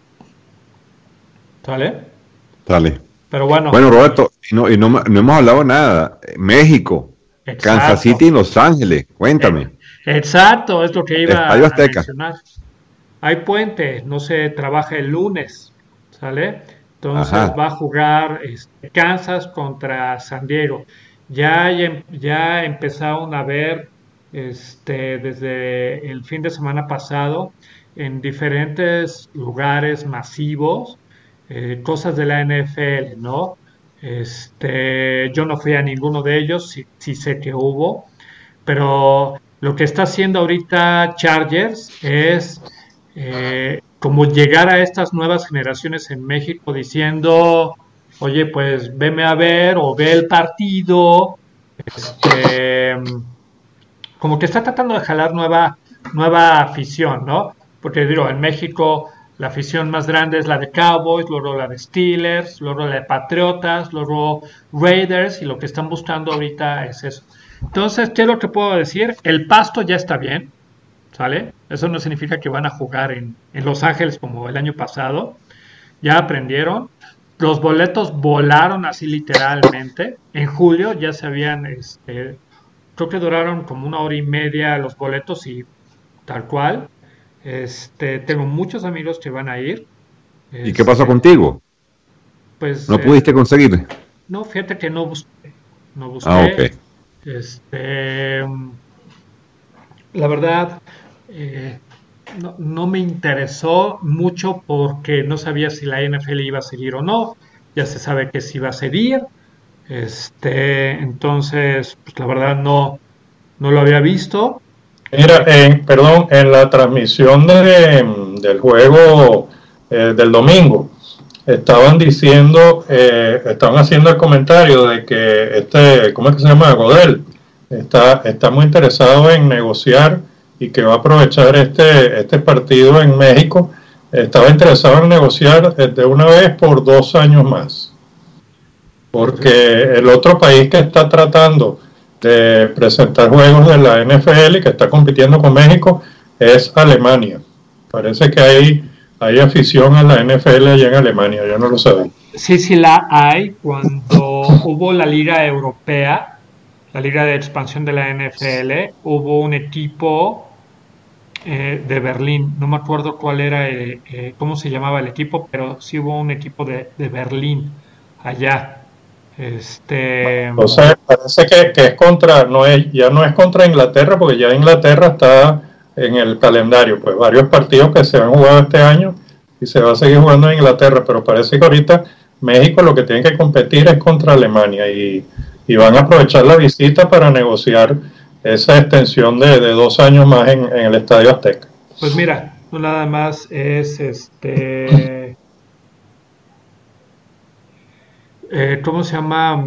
¿Sale? Dale. Pero bueno. Bueno, Roberto, y no, y no, no hemos hablado nada. México, Exacto. Kansas City y Los Ángeles. Cuéntame. Exacto, es lo que iba Estadio a Azteca. mencionar. Hay puente, no se trabaja el lunes, ¿sale? Entonces Ajá. va a jugar este, Kansas contra San Diego. Ya, hay- ya empezaron a ver este, desde el fin de semana pasado en diferentes lugares masivos eh, cosas de la N F L, ¿no? Este, yo no fui a ninguno de ellos, sí, sí sé que hubo, pero lo que está haciendo ahorita Chargers es eh, como llegar a estas nuevas generaciones en México diciendo, oye, pues veme a ver o ve el partido, este, como que está tratando de jalar nueva, nueva afición, ¿no? Porque digo, en México la afición más grande es la de Cowboys, luego la de Steelers, luego la de Patriotas, luego Raiders, y lo que están buscando ahorita es eso. Entonces, ¿qué es lo que puedo decir? El pasto ya está bien, ¿sale? Eso no significa que van a jugar en, en Los Ángeles como el año pasado. Ya aprendieron. Los boletos volaron así literalmente. En julio ya se habían, este, creo que duraron como una hora y media los boletos y tal cual. Este, tengo muchos amigos que van a ir. ¿Y qué pasó Este, contigo? pues ¿No eh, pudiste conseguir? no, fíjate que no busqué. No busqué. Ah, ok. Este, la verdad, eh, no, no me interesó mucho porque no sabía si la N F L iba a seguir o no. Ya se sabe que sí va a seguir. Este, entonces, pues la verdad no, no lo había visto. Mira, en, perdón, en la transmisión de, del juego eh, del domingo, estaban diciendo, eh, estaban haciendo el comentario de que este, ¿cómo es que se llama? Godel, está, está muy interesado en negociar y que va a aprovechar este, este partido en México. Estaba interesado en negociar de una vez por dos años más. Porque el otro país que está tratando de presentar juegos de la N F L y que está compitiendo con México es Alemania. Parece que hay, hay afición a la N F L allá en Alemania, yo no lo sabía. Sí, sí la hay. Cuando hubo la Liga Europea, la Liga de Expansión de la N F L, hubo un equipo eh, de Berlín. No me acuerdo cuál era, eh, eh, cómo se llamaba el equipo, pero sí hubo un equipo de, de Berlín allá. Este, Entonces parece que, que es contra, no es, ya no es contra Inglaterra, porque ya Inglaterra está en el calendario, pues varios partidos que se han jugado este año y se va a seguir jugando en Inglaterra, pero parece que ahorita México lo que tiene que competir es contra Alemania y, y van a aprovechar la visita para negociar esa extensión de, de dos años más en, en el Estadio Azteca. pues mira, no nada más es este, eh, ¿cómo se llama?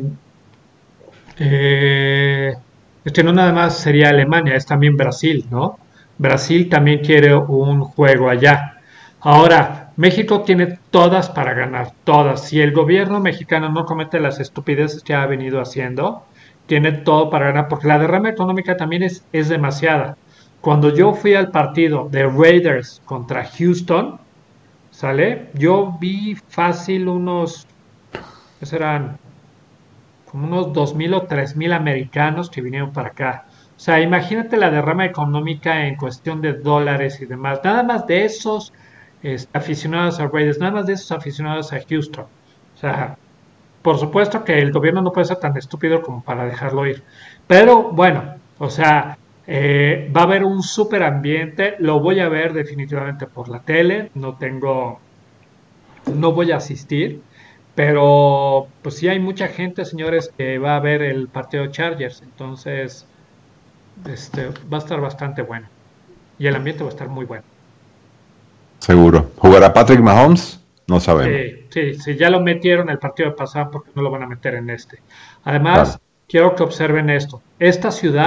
Eh, es que no nada más sería Alemania, es también Brasil, ¿no? Brasil también quiere un juego allá. Ahora, México tiene todas para ganar, todas. Si el gobierno mexicano no comete las estupideces que ha venido haciendo, tiene todo para ganar, porque la derrama económica también es, es demasiada. Cuando yo fui al partido de Raiders contra Houston, ¿sale? Yo vi fácil unos, ¿qué serán? Como unos dos mil o tres mil americanos que vinieron para acá. O sea, imagínate la derrama económica en cuestión de dólares y demás. Nada más de esos este, aficionados a Raiders, nada más de esos aficionados a Houston. O sea, por supuesto que el gobierno no puede ser tan estúpido como para dejarlo ir. Pero bueno, o sea, eh, va a haber un súper ambiente. Lo voy a ver definitivamente por la tele. No tengo, no voy a asistir. Pero pues sí hay mucha gente, señores, que va a ver el partido de Chargers. Entonces, este, va a estar bastante bueno. Y el ambiente va a estar muy bueno. Seguro. ¿Jugará Patrick Mahomes? No sabemos. Sí, sí, sí, ya lo metieron el partido de pasado porque no lo van a meter en este. Además, Claro. quiero que observen esto. Esta ciudad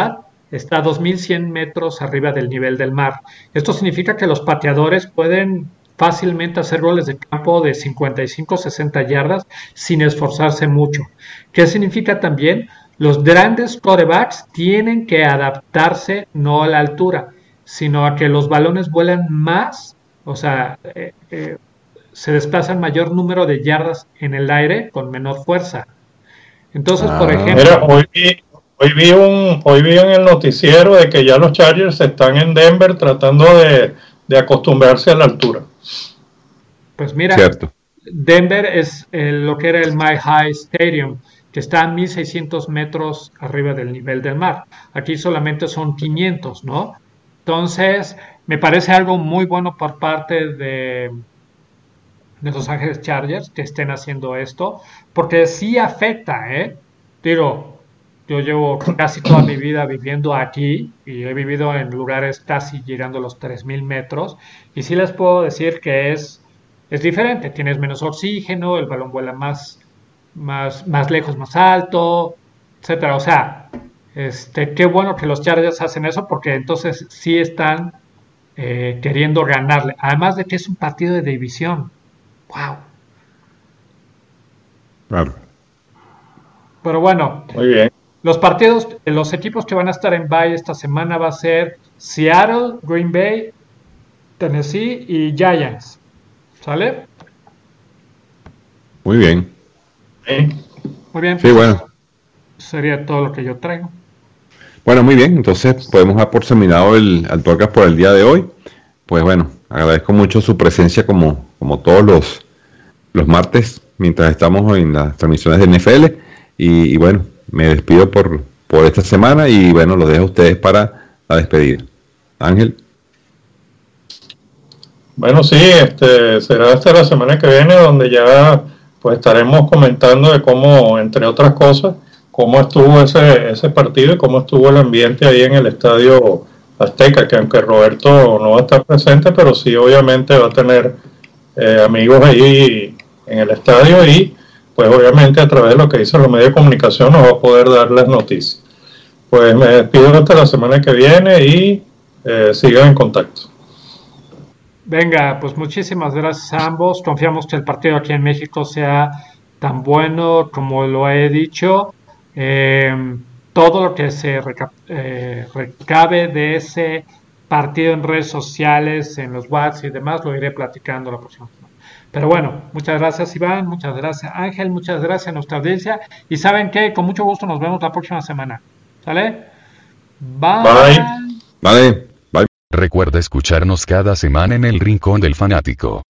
está a dos mil cien metros arriba del nivel del mar. Esto significa que los pateadores pueden fácilmente hacer goles de campo de cincuenta y cinco a sesenta yardas sin esforzarse mucho. ¿Qué significa también? Los grandes quarterbacks tienen que adaptarse no a la altura, sino a que los balones vuelan más, o sea, eh, eh, se desplazan mayor número de yardas en el aire con menor fuerza. Entonces, ah, por ejemplo... Mira, hoy vi, hoy, vi un, hoy vi en el noticiero de que ya los Chargers están en Denver tratando de, de acostumbrarse a la altura. Pues mira, Cierto. Denver es eh, lo que era el Mile High Stadium, que está a mil seiscientos metros arriba del nivel del mar. Aquí solamente son quinientos, ¿no? Entonces, me parece algo muy bueno por parte de, de Los Ángeles Chargers que estén haciendo esto, porque sí afecta, ¿eh? Digo, yo llevo casi toda mi vida viviendo aquí y he vivido en lugares casi llegando a los tres mil metros, y sí les puedo decir que es, es diferente. Tienes menos oxígeno, el balón vuela más, más, más lejos, más alto, etcétera. O sea, este, qué bueno que los Chargers hacen eso, porque entonces sí están eh, queriendo ganarle. Además de que es un partido de división. ¡Wow! Claro. Pero bueno, muy bien. Los partidos, los equipos que van a estar en bye esta semana va a ser Seattle, Green Bay, Tennessee y Giants. ¿Sale? Muy bien. Sí. Muy bien. Sí, pues bueno. Sería todo lo que yo traigo. Bueno, muy bien. Entonces podemos dar por terminado el Altuercas por el día de hoy. Pues bueno, agradezco mucho su presencia como, como todos los, los martes mientras estamos en las transmisiones de N F L. Y, y bueno, me despido por, por esta semana y bueno, los dejo a ustedes para la despedida. Ángel. Bueno, sí, este será hasta la semana que viene donde ya pues estaremos comentando de cómo, entre otras cosas, cómo estuvo ese, ese partido y cómo estuvo el ambiente ahí en el Estadio Azteca, que aunque Roberto no va a estar presente, pero sí obviamente va a tener eh, amigos ahí en el estadio y pues obviamente a través de lo que dicen los medios de comunicación nos va a poder dar las noticias. Pues me despido hasta la semana que viene y eh, sigan en contacto. Venga, pues muchísimas gracias a ambos. Confiamos que el partido aquí en México sea tan bueno como lo he dicho. Eh, todo lo que se reca- eh, recabe de ese partido en redes sociales, en los WhatsApp y demás, lo iré platicando la próxima semana. Pero bueno, muchas gracias Iván, muchas gracias Ángel, muchas gracias a nuestra audiencia. Y saben que con mucho gusto nos vemos la próxima semana. ¿Sale? Bye. Bye. Vale. Recuerda escucharnos cada semana en El Rincón del Fanático.